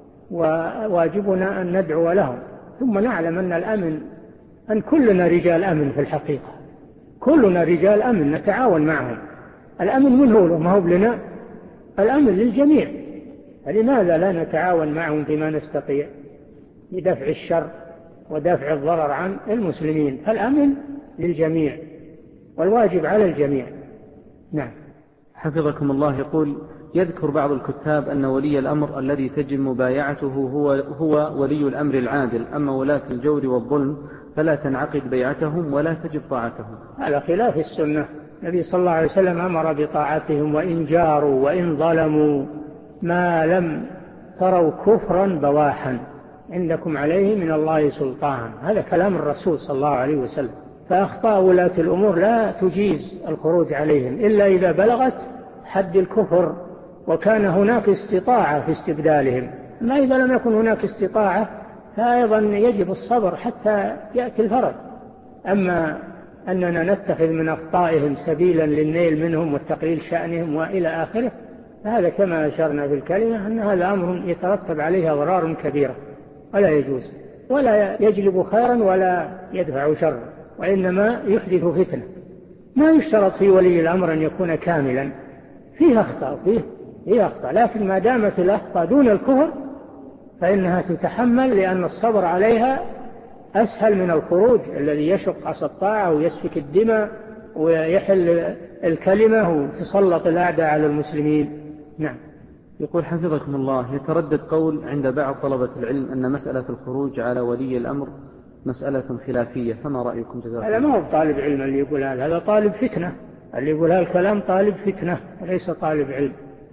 وواجبنا أن ندعو لهم. ثم نعلم أن الأمن، أن كلنا رجال أمن في الحقيقة، كلنا رجال أمن نتعاون معهم. الأمن من هو؟ ما هو لنا، الأمن للجميع، فلماذا لا نتعاون معهم بما نستطيع لدفع الشر ودفع الضرر عن المسلمين؟ فالأمن للجميع والواجب على الجميع. نعم. حفظكم الله. يقول: يذكر بعض الكتاب أن ولي الأمر الذي تجب مبايعته هو ولي الأمر العادل، أما ولاة الجور والظلم فلا تنعقد بيعتهم ولا تجب طاعتهم. هذا خلاف السنة. النبي صلى الله عليه وسلم أمر بطاعتهم وإن جاروا وإن ظلموا، ما لم تروا كفرا بواحا عندكم عليه من الله سلطان. هذا كلام الرسول صلى الله عليه وسلم. فأخطاء ولاة الأمور لا تجيز الخروج عليهم إلا إذا بلغت حد الكفر وكان هناك استطاعة في استبدالهم، ما إذا لم يكن هناك استطاعة فأيضا يجب الصبر حتى يأتي الفرج. أما أننا نتخذ من أخطائهم سبيلا للنيل منهم والتقليل شأنهم وإلى آخره، فهذا كما أشرنا في الكلمة أن هذا أمر يترتب عليه أضرار كبيرة ولا يجوز، ولا يجلب خيرا ولا يدفع شرا، وإنما يحدث فتنة. ما يشترط في ولي الأمر أن يكون كاملا، فيه أخطاء، لكن ما دامت الأخطاء دون الكفر فإنها تتحمل، لأن الصبر عليها أسهل من الخروج الذي يشق عصا الطاعة ويسفك الدماء ويحل الكلمة وتسلط الأعداء على المسلمين. نعم. يقول: حفظكم الله: يتردد قول عند بعض طلبة العلم أن مسألة الخروج على ولي الأمر مسألة خلافية، فما رأيكم جزاكم؟ هذا ما هو طالب علم اللي يقول هذا طالب فتنة، اللي يقول هذا الكلام طالب فتنة وليس طالب علم.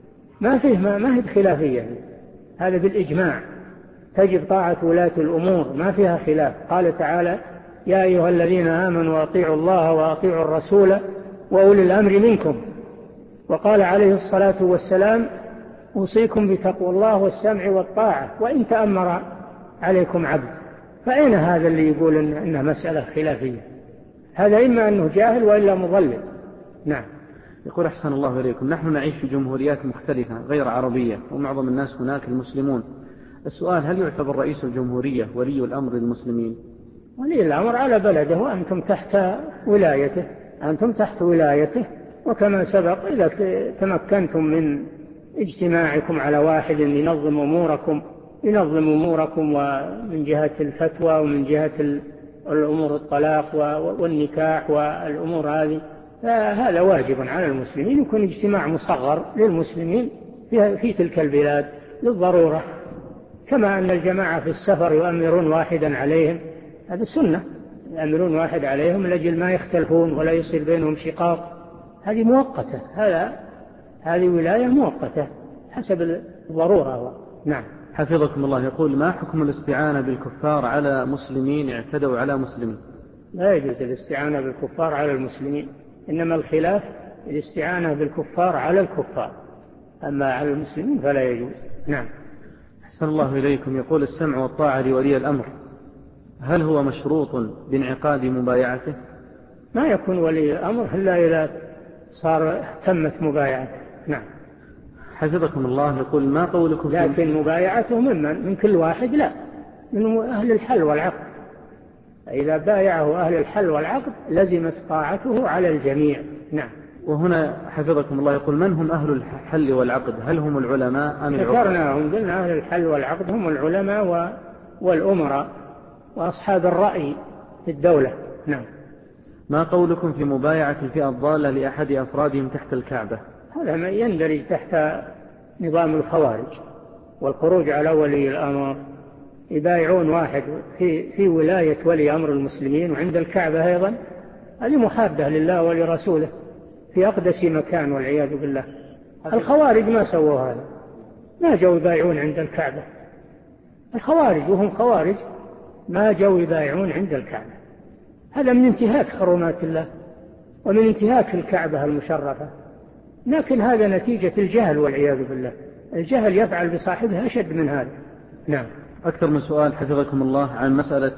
ما هي خلافية، هذا بالإجماع تجب طاعة ولاة الأمور، ما فيها خلاف. قال تعالى: يا أيها الذين آمنوا أطيعوا الله وأطيعوا الرسول وأولي الأمر منكم. وقال عليه الصلاة والسلام: أوصيكم بتقوى الله والسمع والطاعة وإن تأمر عليكم عبد. فأين هذا اللي يقول إنها مسألة خلافية؟ هذا إما أنه جاهل وإلا مضلل. نعم. يقول: أحسن الله إليكم، نحن نعيش في جمهوريات مختلفة غير عربية، ومعظم الناس هناك المسلمون. السؤال: هل يعتبر رئيس الجمهورية ولي الأمر للمسلمين؟ ولي الأمر على بلده وأنتم تحت ولايته، وكما سبق إذا تمكنتم من اجتماعكم على واحد ينظم أموركم ومن جهة الفتوى ومن جهة الأمور الطلاق والنكاح والأمور هذه، فهذا واجب على المسلمين. يكون اجتماع مصغر للمسلمين في تلك البلاد للضرورة، كما أن الجماعة في السفر يؤمرون واحدا عليهم، هذا سنة، يؤمرون واحد عليهم لأجل ما يختلفون ولا يصير بينهم شقاق. هذه مؤقتة، هذه ولاية مؤقتة حسب الضرورة. نعم. حفظكم الله. يقول: ما حكم الاستعانة بالكفار على مسلمين اعتدوا على مسلمين؟ لا يجوز الاستعانة بالكفار على المسلمين، إنما الخلاف الاستعانة بالكفار على الكفار، أما على المسلمين فلا يجوز. نعم. أحسن الله إليكم. يقول: السمع والطاعة لولي الأمر هل هو مشروط بانعقاد مبايعته؟ ما يكون ولي الأمر إلا إذا صار تمت مبايعته. نعم. حفظكم الله يقول ما قولكم لكن مبايعته من كل واحد؟ لا، من أهل الحل والعقد. إذا بايعه أهل الحل والعقد لزمت طاعته على الجميع. نعم. وهنا حفظكم الله يقول من هم أهل الحل والعقد؟ هل هم العلماء أم العقد؟ ذكرناهم، قلنا أهل الحل والعقد هم العلماء والأمراء وأصحاب الرأي في الدولة. نعم. ما قولكم في مبايعة الفئة الضالة لأحد أفرادهم تحت الكعبة؟ هذا ما يندرج تحت نظام الخوارج والخروج على ولي الأمر. يبايعون واحد في ولاية ولي أمر المسلمين وعند الكعبة أيضا، هذه محادة لله ولرسوله في أقدس مكان والعياذ بالله. الخوارج ما سووا هذا، ما جو يبايعون عند الكعبة. الخوارج وهم خوارج ما جو يبايعون عند الكعبة. هذا من انتهاك حرمات الله ومن انتهاك الكعبة المشرفة. لكن هذا نتيجة الجهل والعياذ بالله. الجهل يفعل بصاحبه أشد من هذا. نعم. أكثر من سؤال حفظكم الله عن مسألة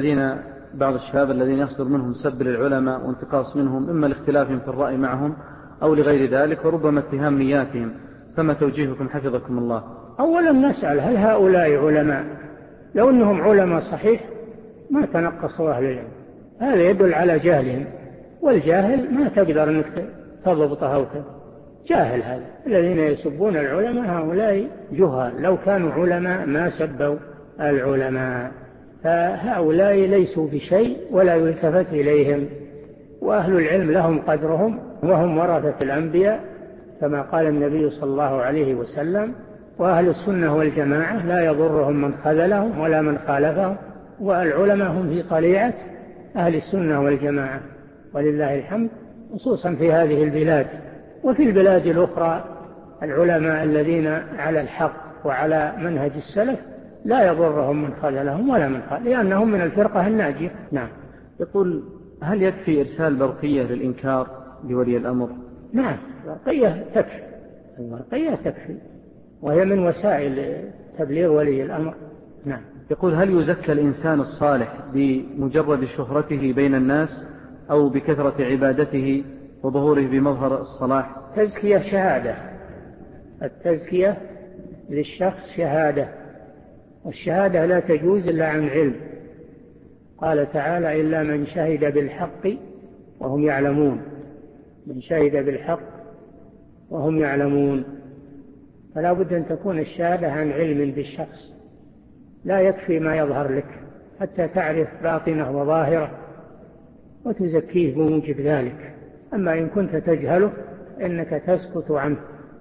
بعض الشباب الذين يصدر منهم سب للعلماء وانتقاص منهم إما لاختلافهم في الرأي معهم أو لغير ذلك وربما اتهام نياتهم، فما توجيهكم حفظكم الله؟ أولا نسأل هل هؤلاء علماء؟ لو أنهم علماء صحيح ما تنقصوا أهل العلم. هذا يدل على جهلهم، والجاهل ما تقدر أنك تضبطه أو جاهل. هذا الذين يسبون العلماء هؤلاء جهال، لو كانوا علماء ما سبوا العلماء. فهؤلاء ليسوا بشيء ولا يلتفت إليهم، وأهل العلم لهم قدرهم وهم ورثة الأنبياء كما قال النبي صلى الله عليه وسلم. وأهل السنة والجماعة لا يضرهم من خذلهم ولا من خالفهم، والعلماء هم في طليعة أهل السنة والجماعة ولله الحمد، خصوصا في هذه البلاد. وفي البلاد الأخرى العلماء الذين على الحق وعلى منهج السلف لا يضرهم من خذلهم ولا من خالفهم، لأنهم من الفرقة الناجية. نعم. يقول هل يكفي إرسال برقية للإنكار لولي الأمر؟ نعم، البرقية تكفي، البرقية تكفي، وهي من وسائل تبليغ ولي الأمر. نعم. يقول هل يزكى الإنسان الصالح بمجرد شهرته بين الناس أو بكثرة عبادته وظهوره بمظهر الصلاح؟ تزكية شهادة، التزكية للشخص شهادة، والشهادة لا تجوز إلا عن علم. قال تعالى إلا من شهد بالحق وهم يعلمون، من شهد بالحق وهم يعلمون. فلا بد أن تكون الشهادة عن علم بالشخص، لا يكفي ما يظهر لك حتى تعرف باطنه وظاهره وتزكيه بموجب ذلك. أما إن كنت تجهله إنك تسكت عنه،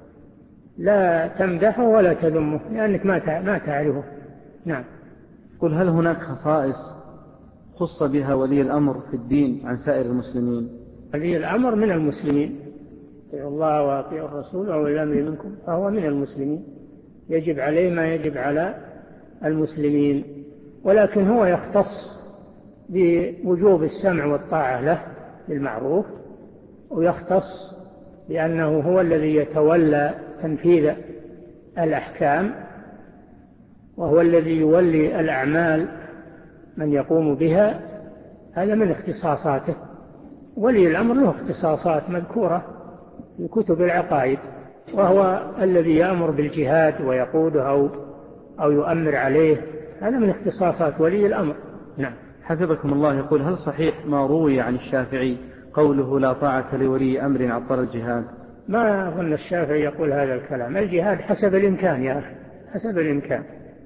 لا تمدحه ولا تذمه لأنك ما تعرفه. نعم. قل هل هناك خصائص خص بها ولي الأمر في الدين عن سائر المسلمين؟ ولي الأمر من المسلمين، اطيعوا الله واطيعوا الرسول وأولي الأمر منكم، فهو من المسلمين، يجب عليه ما يجب على المسلمين، ولكن هو يختص بوجوب السمع والطاعة له بالمعروف، ويختص بأنه هو الذي يتولى تنفيذ الأحكام، وهو الذي يولي الأعمال من يقوم بها. هذا من اختصاصاته. ولي الأمر له اختصاصات مذكورة في كتب العقائد، وهو الذي يأمر بالجهاد ويقوده أو يؤمر عليه. هذا من اختصاصات ولي الأمر. نعم. حفظكم الله يقول هل صحيح ما روي عن الشافعي قوله لا طاعة لولي أمر عطل الجهاد؟ ما أظن الشافعي يقول هذا الكلام. الجهاد حسب الإمكان يا أخي، حسب الإمكان.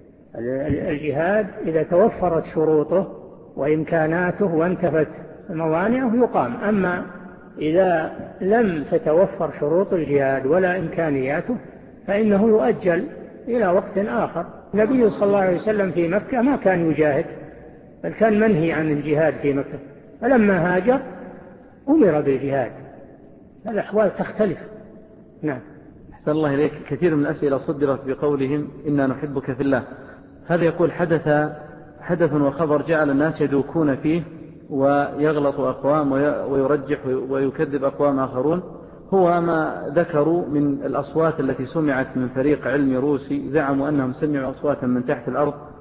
الجهاد إذا توفرت شروطه وإمكاناته وانتفت موانعه يقام. أما إذا لم تتوفر شروط الجهاد ولا إمكانياته فإنه يؤجل إلى وقت آخر. النبي صلى الله عليه وسلم في مكة ما كان يجاهد، بل كان منهي عن الجهاد في مكة، فلما هاجر أمر بالجهاد. الأحوال تختلف. نعم. أحسن الله إليك. كثير من الأسئلة صدرت بقولهم إنا نحبك في الله. هذا يقول حدث وخبر جعل الناس يدوكون فيه ويغلط أقوام ويرجح ويكذب أقوام آخرون، هو ما ذكروا من الأصوات التي سمعت من فريق علمي روسي، زعموا أنهم سمعوا أصواتا من تحت الأرض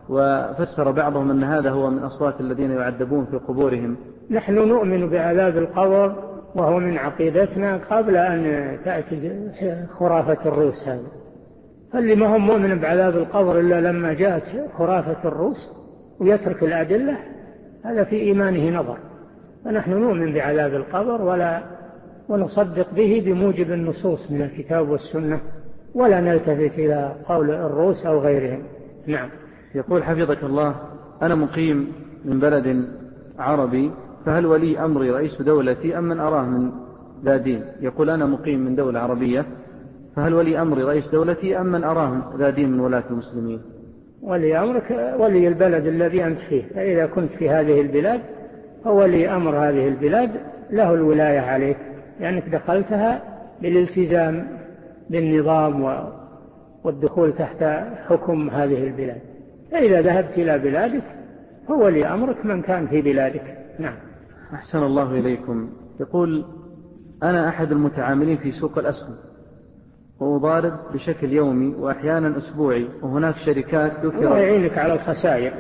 وفسر بعضهم أن هذا هو من أصوات الذين يعذبون في قبورهم. نحن نؤمن بعذاب القبر وهو من عقيدتنا قبل أن تأتي خرافة الروس هذه. فاللي ما هم مؤمن بعذاب القبر إلا لما جاءت خرافة الروس ويترك الأدلة هذا في إيمانه نظر. فنحن نؤمن بعذاب القبر ونصدق به بموجب النصوص من الكتاب والسنة ولا نلتفت إلى قول الروس أو غيرهم. نعم. يقول حفظك الله: أنا مقيم من بلد عربي، فهل ولي أمري رئيس دولتي أم من أراه من ذا دين؟ يقول: أنا مقيم من دولة عربية، فهل ولي أمري رئيس دولتي أم من أراه ذا دين من ولاة المسلمين؟ ولي أمرك ولي البلد الذي أنت فيه، فإذا كنت في هذه البلاد فولي أمر هذه البلاد له الولاية عليك، لأنك دخلتها بالالتزام بالنظام والدخول تحت حكم هذه البلاد. فإذا ذهبت إلى بلادك فولي أمرك من كان في بلادك. نعم. أحسن الله إليكم. يقول: أنا أحد المتعاملين في سوق الأسهم، وأضارب بشكل يومي وأحيانا أسبوعي، وهناك شركات الله يعينك على الخسائر.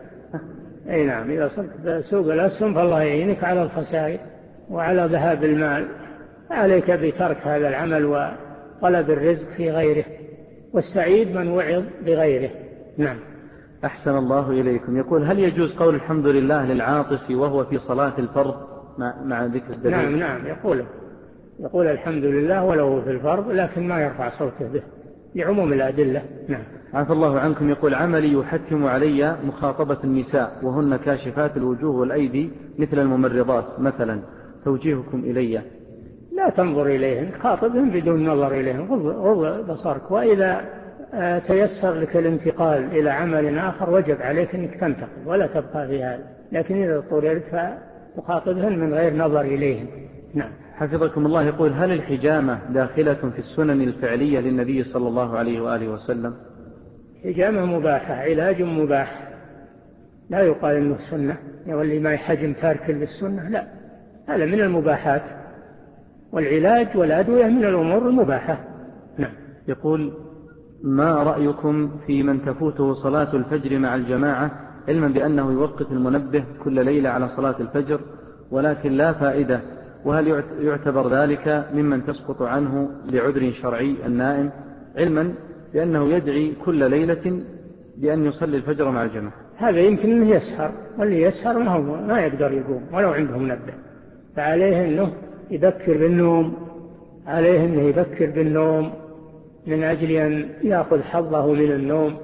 أي نعم، إذا صرت سوق الأسهم فالله يعينك على الخسائر وعلى ذهاب المال. عليك بترك هذا العمل وطلب الرزق في غيره، والسعيد من وعظ بغيره. نعم. أحسن الله إليكم. يقول: هل يجوز قول الحمد لله للعاطس وهو في صلاة الفرض مع ذكر الدليل؟ نعم يقول الحمد لله ولو في الفرض، لكن ما يرفع صوته به لعموم الأدلة. نعم. عفى الله عنكم. يقول: عملي يحتم علي مخاطبة النساء وهن كاشفات الوجوه والأيدي مثل الممرضات مثلا، توجيهكم إلي؟ لا تنظر إليهن، خاطبهم بدون نظر إليهن، غض بصرك. وإذا تيسر لك الانتقال إلى عمل آخر وجب عليك أنك تنتقل ولا تبقى في هذا، لكن إذا اضطررت فتخاطبهن من غير نظر إليهن. نعم. حفظكم الله. يقول: هل الحجامة داخلة في السنن الفعلية للنبي صلى الله عليه وآله وسلم؟ حجامة مباحة، علاج مباح، لا يقال إنه السنة واللي ما يحجم تارك للسنة، لا، هذا من المباحات، والعلاج والأدوية من الأمور المباحة. نعم. يقول: ما رأيكم في من تفوته صلاة الفجر مع الجماعة علما بأنه يوقت المنبه كل ليلة على صلاة الفجر ولكن لا فائدة، وهل يعتبر ذلك ممن تسقط عنه لعذر شرعي النائم، علما بأنه يدعي كل ليلة بأن يصلي الفجر مع الجماعة؟ هذا يمكن أنه يسهر، واللي يسهر ما يقدر يقوم ولو عنده منبه، فعليه أنه يبكر بالنوم، عليه أنه يبكر بالنوم من أجل أن يأخذ حظه من النوم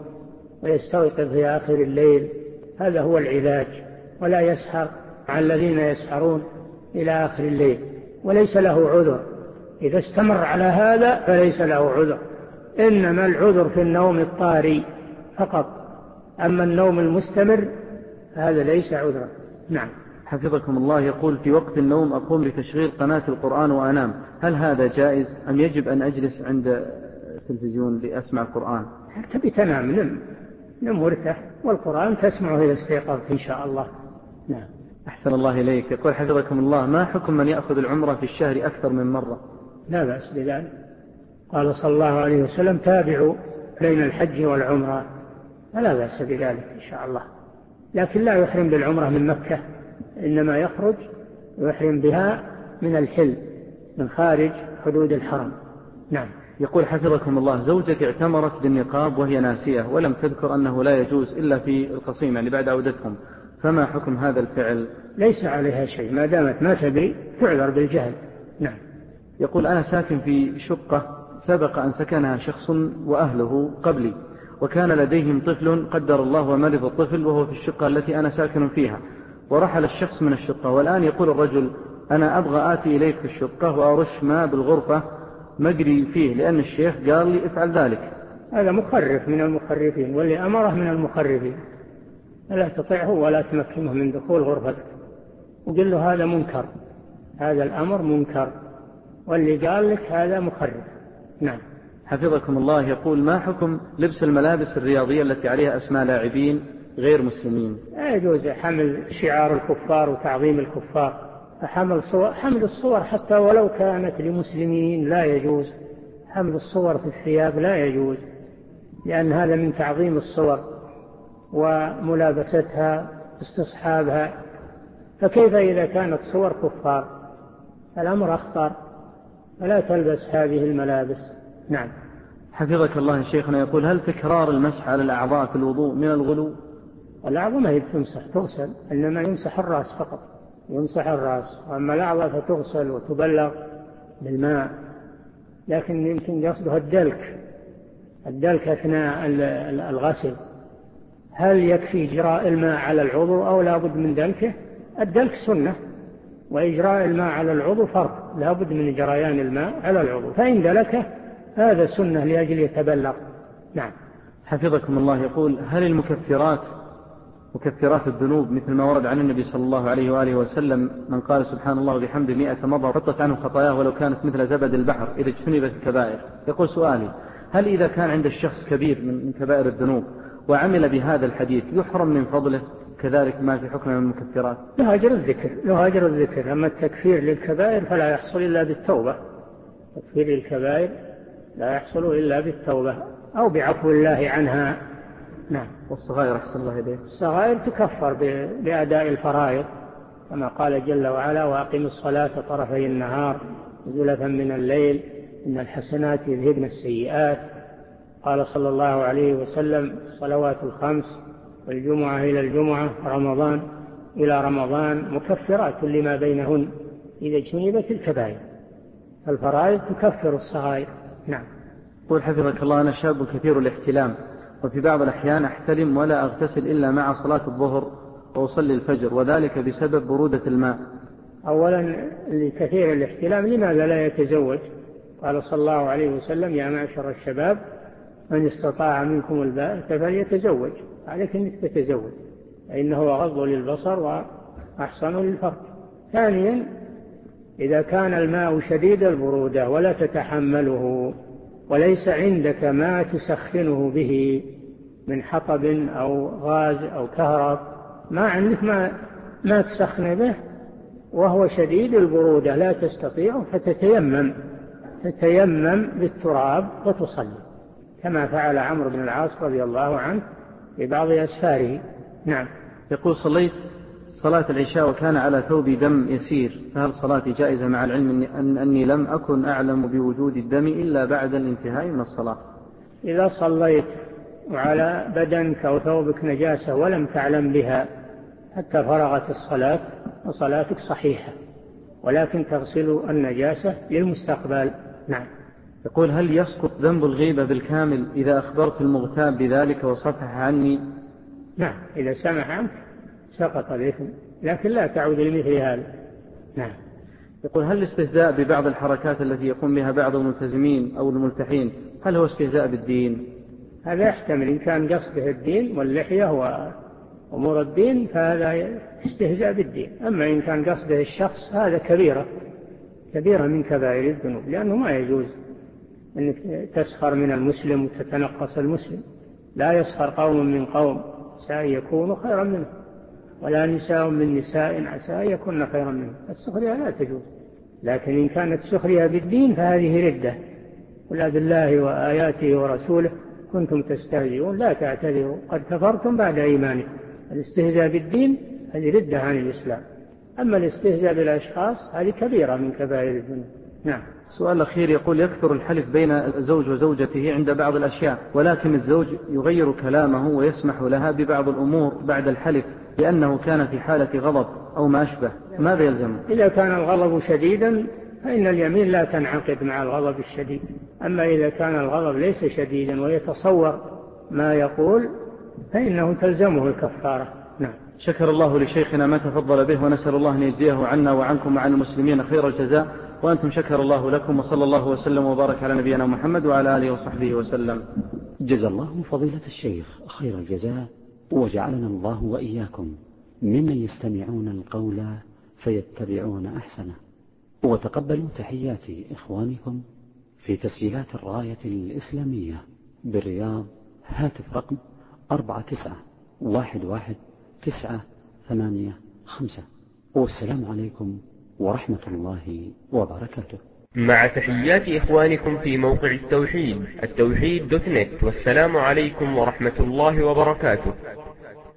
ويستيقظ في آخر الليل. هذا هو العلاج، ولا يسهر مع الذين يسهرون إلى آخر الليل، وليس له عذر. إذا استمر على هذا فليس له عذر، إنما العذر في النوم الطاري فقط، أما النوم المستمر هذا ليس عذرا. نعم. حفظكم الله. يقول: في وقت النوم أقوم بتشغيل قناة القرآن وأنام، هل هذا جائز أم يجب أن أجلس عند التلفزيون لأسمع القرآن؟ تبي تنام، نم وارتاح، والقرآن تسمعه إذا استيقظت إن شاء الله. نعم. أحسن الله إليك. يقول حفظكم الله: ما حكم من يأخذ العمرة في الشهر أكثر من مرة؟ لا بأس بذلك، قال صلى الله عليه وسلم: تابعوا بين الحج والعمرة، فلا بأس بذلك إن شاء الله، لكن لا يحرم بالعمرة من مكة، إنما يخرج ويحرم بها من الحل من خارج حدود الحرم. نعم. يقول حفظكم الله: زوجتي اعتمرت بالنقاب وهي ناسية ولم تذكر أنه لا يجوز إلا في القصيم، يعني بعد عودتهم، فما حكم هذا الفعل؟ ليس عليها شيء ما دامت ما تدري، تعذر بالجهل. نعم. يقول: أنا ساكن في شقة سبق أن سكنها شخص وأهله قبلي، وكان لديهم طفل قدر الله ومرض الطفل وهو في الشقة التي أنا ساكن فيها، ورحل الشخص من الشقة، والآن يقول الرجل: أنا أبغى آتي إليك في الشقة وأرش ماء بالغرفة مجري فيه لأن الشيخ قال لي افعل ذلك. هذا مخرف من المخرفين، واللي أمره من المخرفين، لا تطيعه ولا تمكنه من دخول غرفتك، وقل له هذا منكر، هذا الأمر منكر، واللي قال لك هذا مخرف. نعم. حفظكم الله. يقول: ما حكم لبس الملابس الرياضية التي عليها أسماء لاعبين غير مسلمين؟ لا يجوز حمل شعار الكفار وتعظيم الكفار، حمل الصور حتى ولو كانت لمسلمين لا يجوز، حمل الصور في الثياب لا يجوز، لأن هذا من تعظيم الصور وملابستها استصحابها، فكيف إذا كانت صور كفار؟ الأمر أخطر، فلا تلبس هذه الملابس. نعم. حفظك الله يا شيخنا يقول: هل تكرار المسح على الأعضاء في الوضوء من الغلو؟ الأعضاء ما هي تمسح تغسل، إنما يمسح الرأس فقط، يمسح الرأس، وأما الأعضاء فتغسل وتبلغ بالماء. لكن يمكن قصده الدلك أثناء الغسل. هل يكفي إجراء الماء على العضو أو لا بد من دلكه؟ الدلك سنة، وإجراء الماء على العضو فرض، لا بد من جريان الماء على العضو، فإن دلكه هذا سنة لأجل يتبلغ. نعم. حفظكم الله يقول: هل المكفرات مكفرات الذنوب مثل ما ورد عن النبي صلى الله عليه وآله وسلم من قال سبحان الله وبحمده 100 مرة حطت عنه خطاياه ولو كانت مثل زبد البحر إذا اجتنبت الكبائر؟ يقول: سؤالي: هل إذا كان عند الشخص كبير من كبائر الذنوب وعمل بهذا الحديث يحرم من فضله كذلك ما في حكم من المكفرات؟ له أجر الذكر. أما التكفير للكبائر فلا يحصل إلا بالتوبة. تكفير للكبائر لا يحصل إلا بالتوبة أو بعفو الله عنها. نعم. والصغائر أحسن الله إليك؟ الصغائر تكفر بأداء الفرائض، كما قال جل وعلا: وأقم الصلاة طرفي النهار وزلفا من الليل إن الحسنات يذهبن السيئات. قال صلى الله عليه وسلم: الصلوات الخمس والجمعة إلى الجمعة رمضان إلى رمضان مكفرات لما بينهن إذا اجتنبت الكبائر. الفرائض تكفر الصغائر. نعم. قل حفظك الله: أنا شاب كثير الاحتلام، وفي بعض الأحيان أحتلم ولا أغتسل إلا مع صلاة الظهر وأصلي الفجر، وذلك بسبب برودة الماء. أولا لكثير الاحتلام لماذا لا يتزوج؟ قال صلى الله عليه وسلم: يا معشر الشباب من استطاع منكم الباءة فليتزوج. عليك أنك تتزوج، فإنه أغض للبصر وأحسن للفرج. ثانيا إذا كان الماء شديد البرودة ولا تتحمله وليس عندك ما تسخنه به من حطب أو غاز أو كهرب، ما عندك ما تسخن به وهو شديد البرودة لا تستطيع، فتتيمم بالتراب وتصلي، كما فعل عمرو بن العاص رضي الله عنه في بعض أسفاره. نعم. يقول: صليت صلاة العشاء وكان على ثوبي دم يسير، فهل صلاتي جائزة مع العلم أني لم أكن أعلم بوجود الدم إلا بعد الانتهاء من الصلاة؟ إذا صليت وعلى بدنك أو ثوبك نجاسة ولم تعلم بها حتى فرغت الصلاة فصلاتك صحيحة، ولكن تغسل النجاسة للمستقبل. نعم. يقول: هل يسقط ذنب الغيبة بالكامل إذا أخبرت المغتاب بذلك وصفح عني؟ نعم، إذا سمح عنك سقط الإثم، لكن لا تعود لمثل هذا. نعم. يقول: هل الاستهزاء ببعض الحركات التي يقوم بها بعض الملتزمين أو الملتحين هل هو استهزاء بالدين؟ هذا يحتمل، إن كان قصده الدين واللحية وأمور الدين فهذا استهزاء بالدين. أما إن كان قصده الشخص هذا كبيرة من كبائر الذنوب، لأنه ما يجوز أنك تسخر من المسلم وتتنقص المسلم. لا يسخر قوم من قوم عسى أن يكونوا خيرا منه، ولا نساء من نساء عسى أن يكون خيرا منه. السخرية لا تجوز، لكن إن كانت سخرية بالدين فهذه ردة. قل بالله وآياته ورسوله كنتم تستهزئون لا تعتذروا قد كفرتم بعد إيمانكم. الاستهزاء بالدين هذه ردة عن الإسلام، أما الاستهزاء بالأشخاص هذه كبيرة من كبائر الذنوب. نعم. سؤال الأخير يقول: يكثر الحلف بين الزوج وزوجته عند بعض الأشياء، ولكن الزوج يغير كلامه ويسمح لها ببعض الأمور بعد الحلف لأنه كان في حالة غضب أو ما أشبه، ماذا يلزمه؟ إذا كان الغضب شديدا فإن اليمين لا تنعقد مع الغضب الشديد. أما إذا كان الغضب ليس شديدا ويتصور ما يقول فإنه تلزمه الكفارة. نعم. شكر الله لشيخنا ما تفضل به، ونسأل الله أن يجزيه عنا وعنكم وعن المسلمين خير الجزاء، وأنتم شكر الله لكم، وصلى الله وسلم وبارك على نبينا محمد وعلى آله وصحبه وسلم. جزا الله فضيلة الشيخ خير الجزاء، وجعلنا الله وإياكم ممن يستمعون القول فيتبعون أحسنه. وتقبلوا تحيات إخوانكم في تسجيلات الراية الإسلامية بالرياض، هاتف رقم 49111985. والسلام عليكم ورحمة الله وبركاته. مع تحيات إخوانكم في موقع التوحيد التوحيد.net، والسلام عليكم ورحمة الله وبركاته.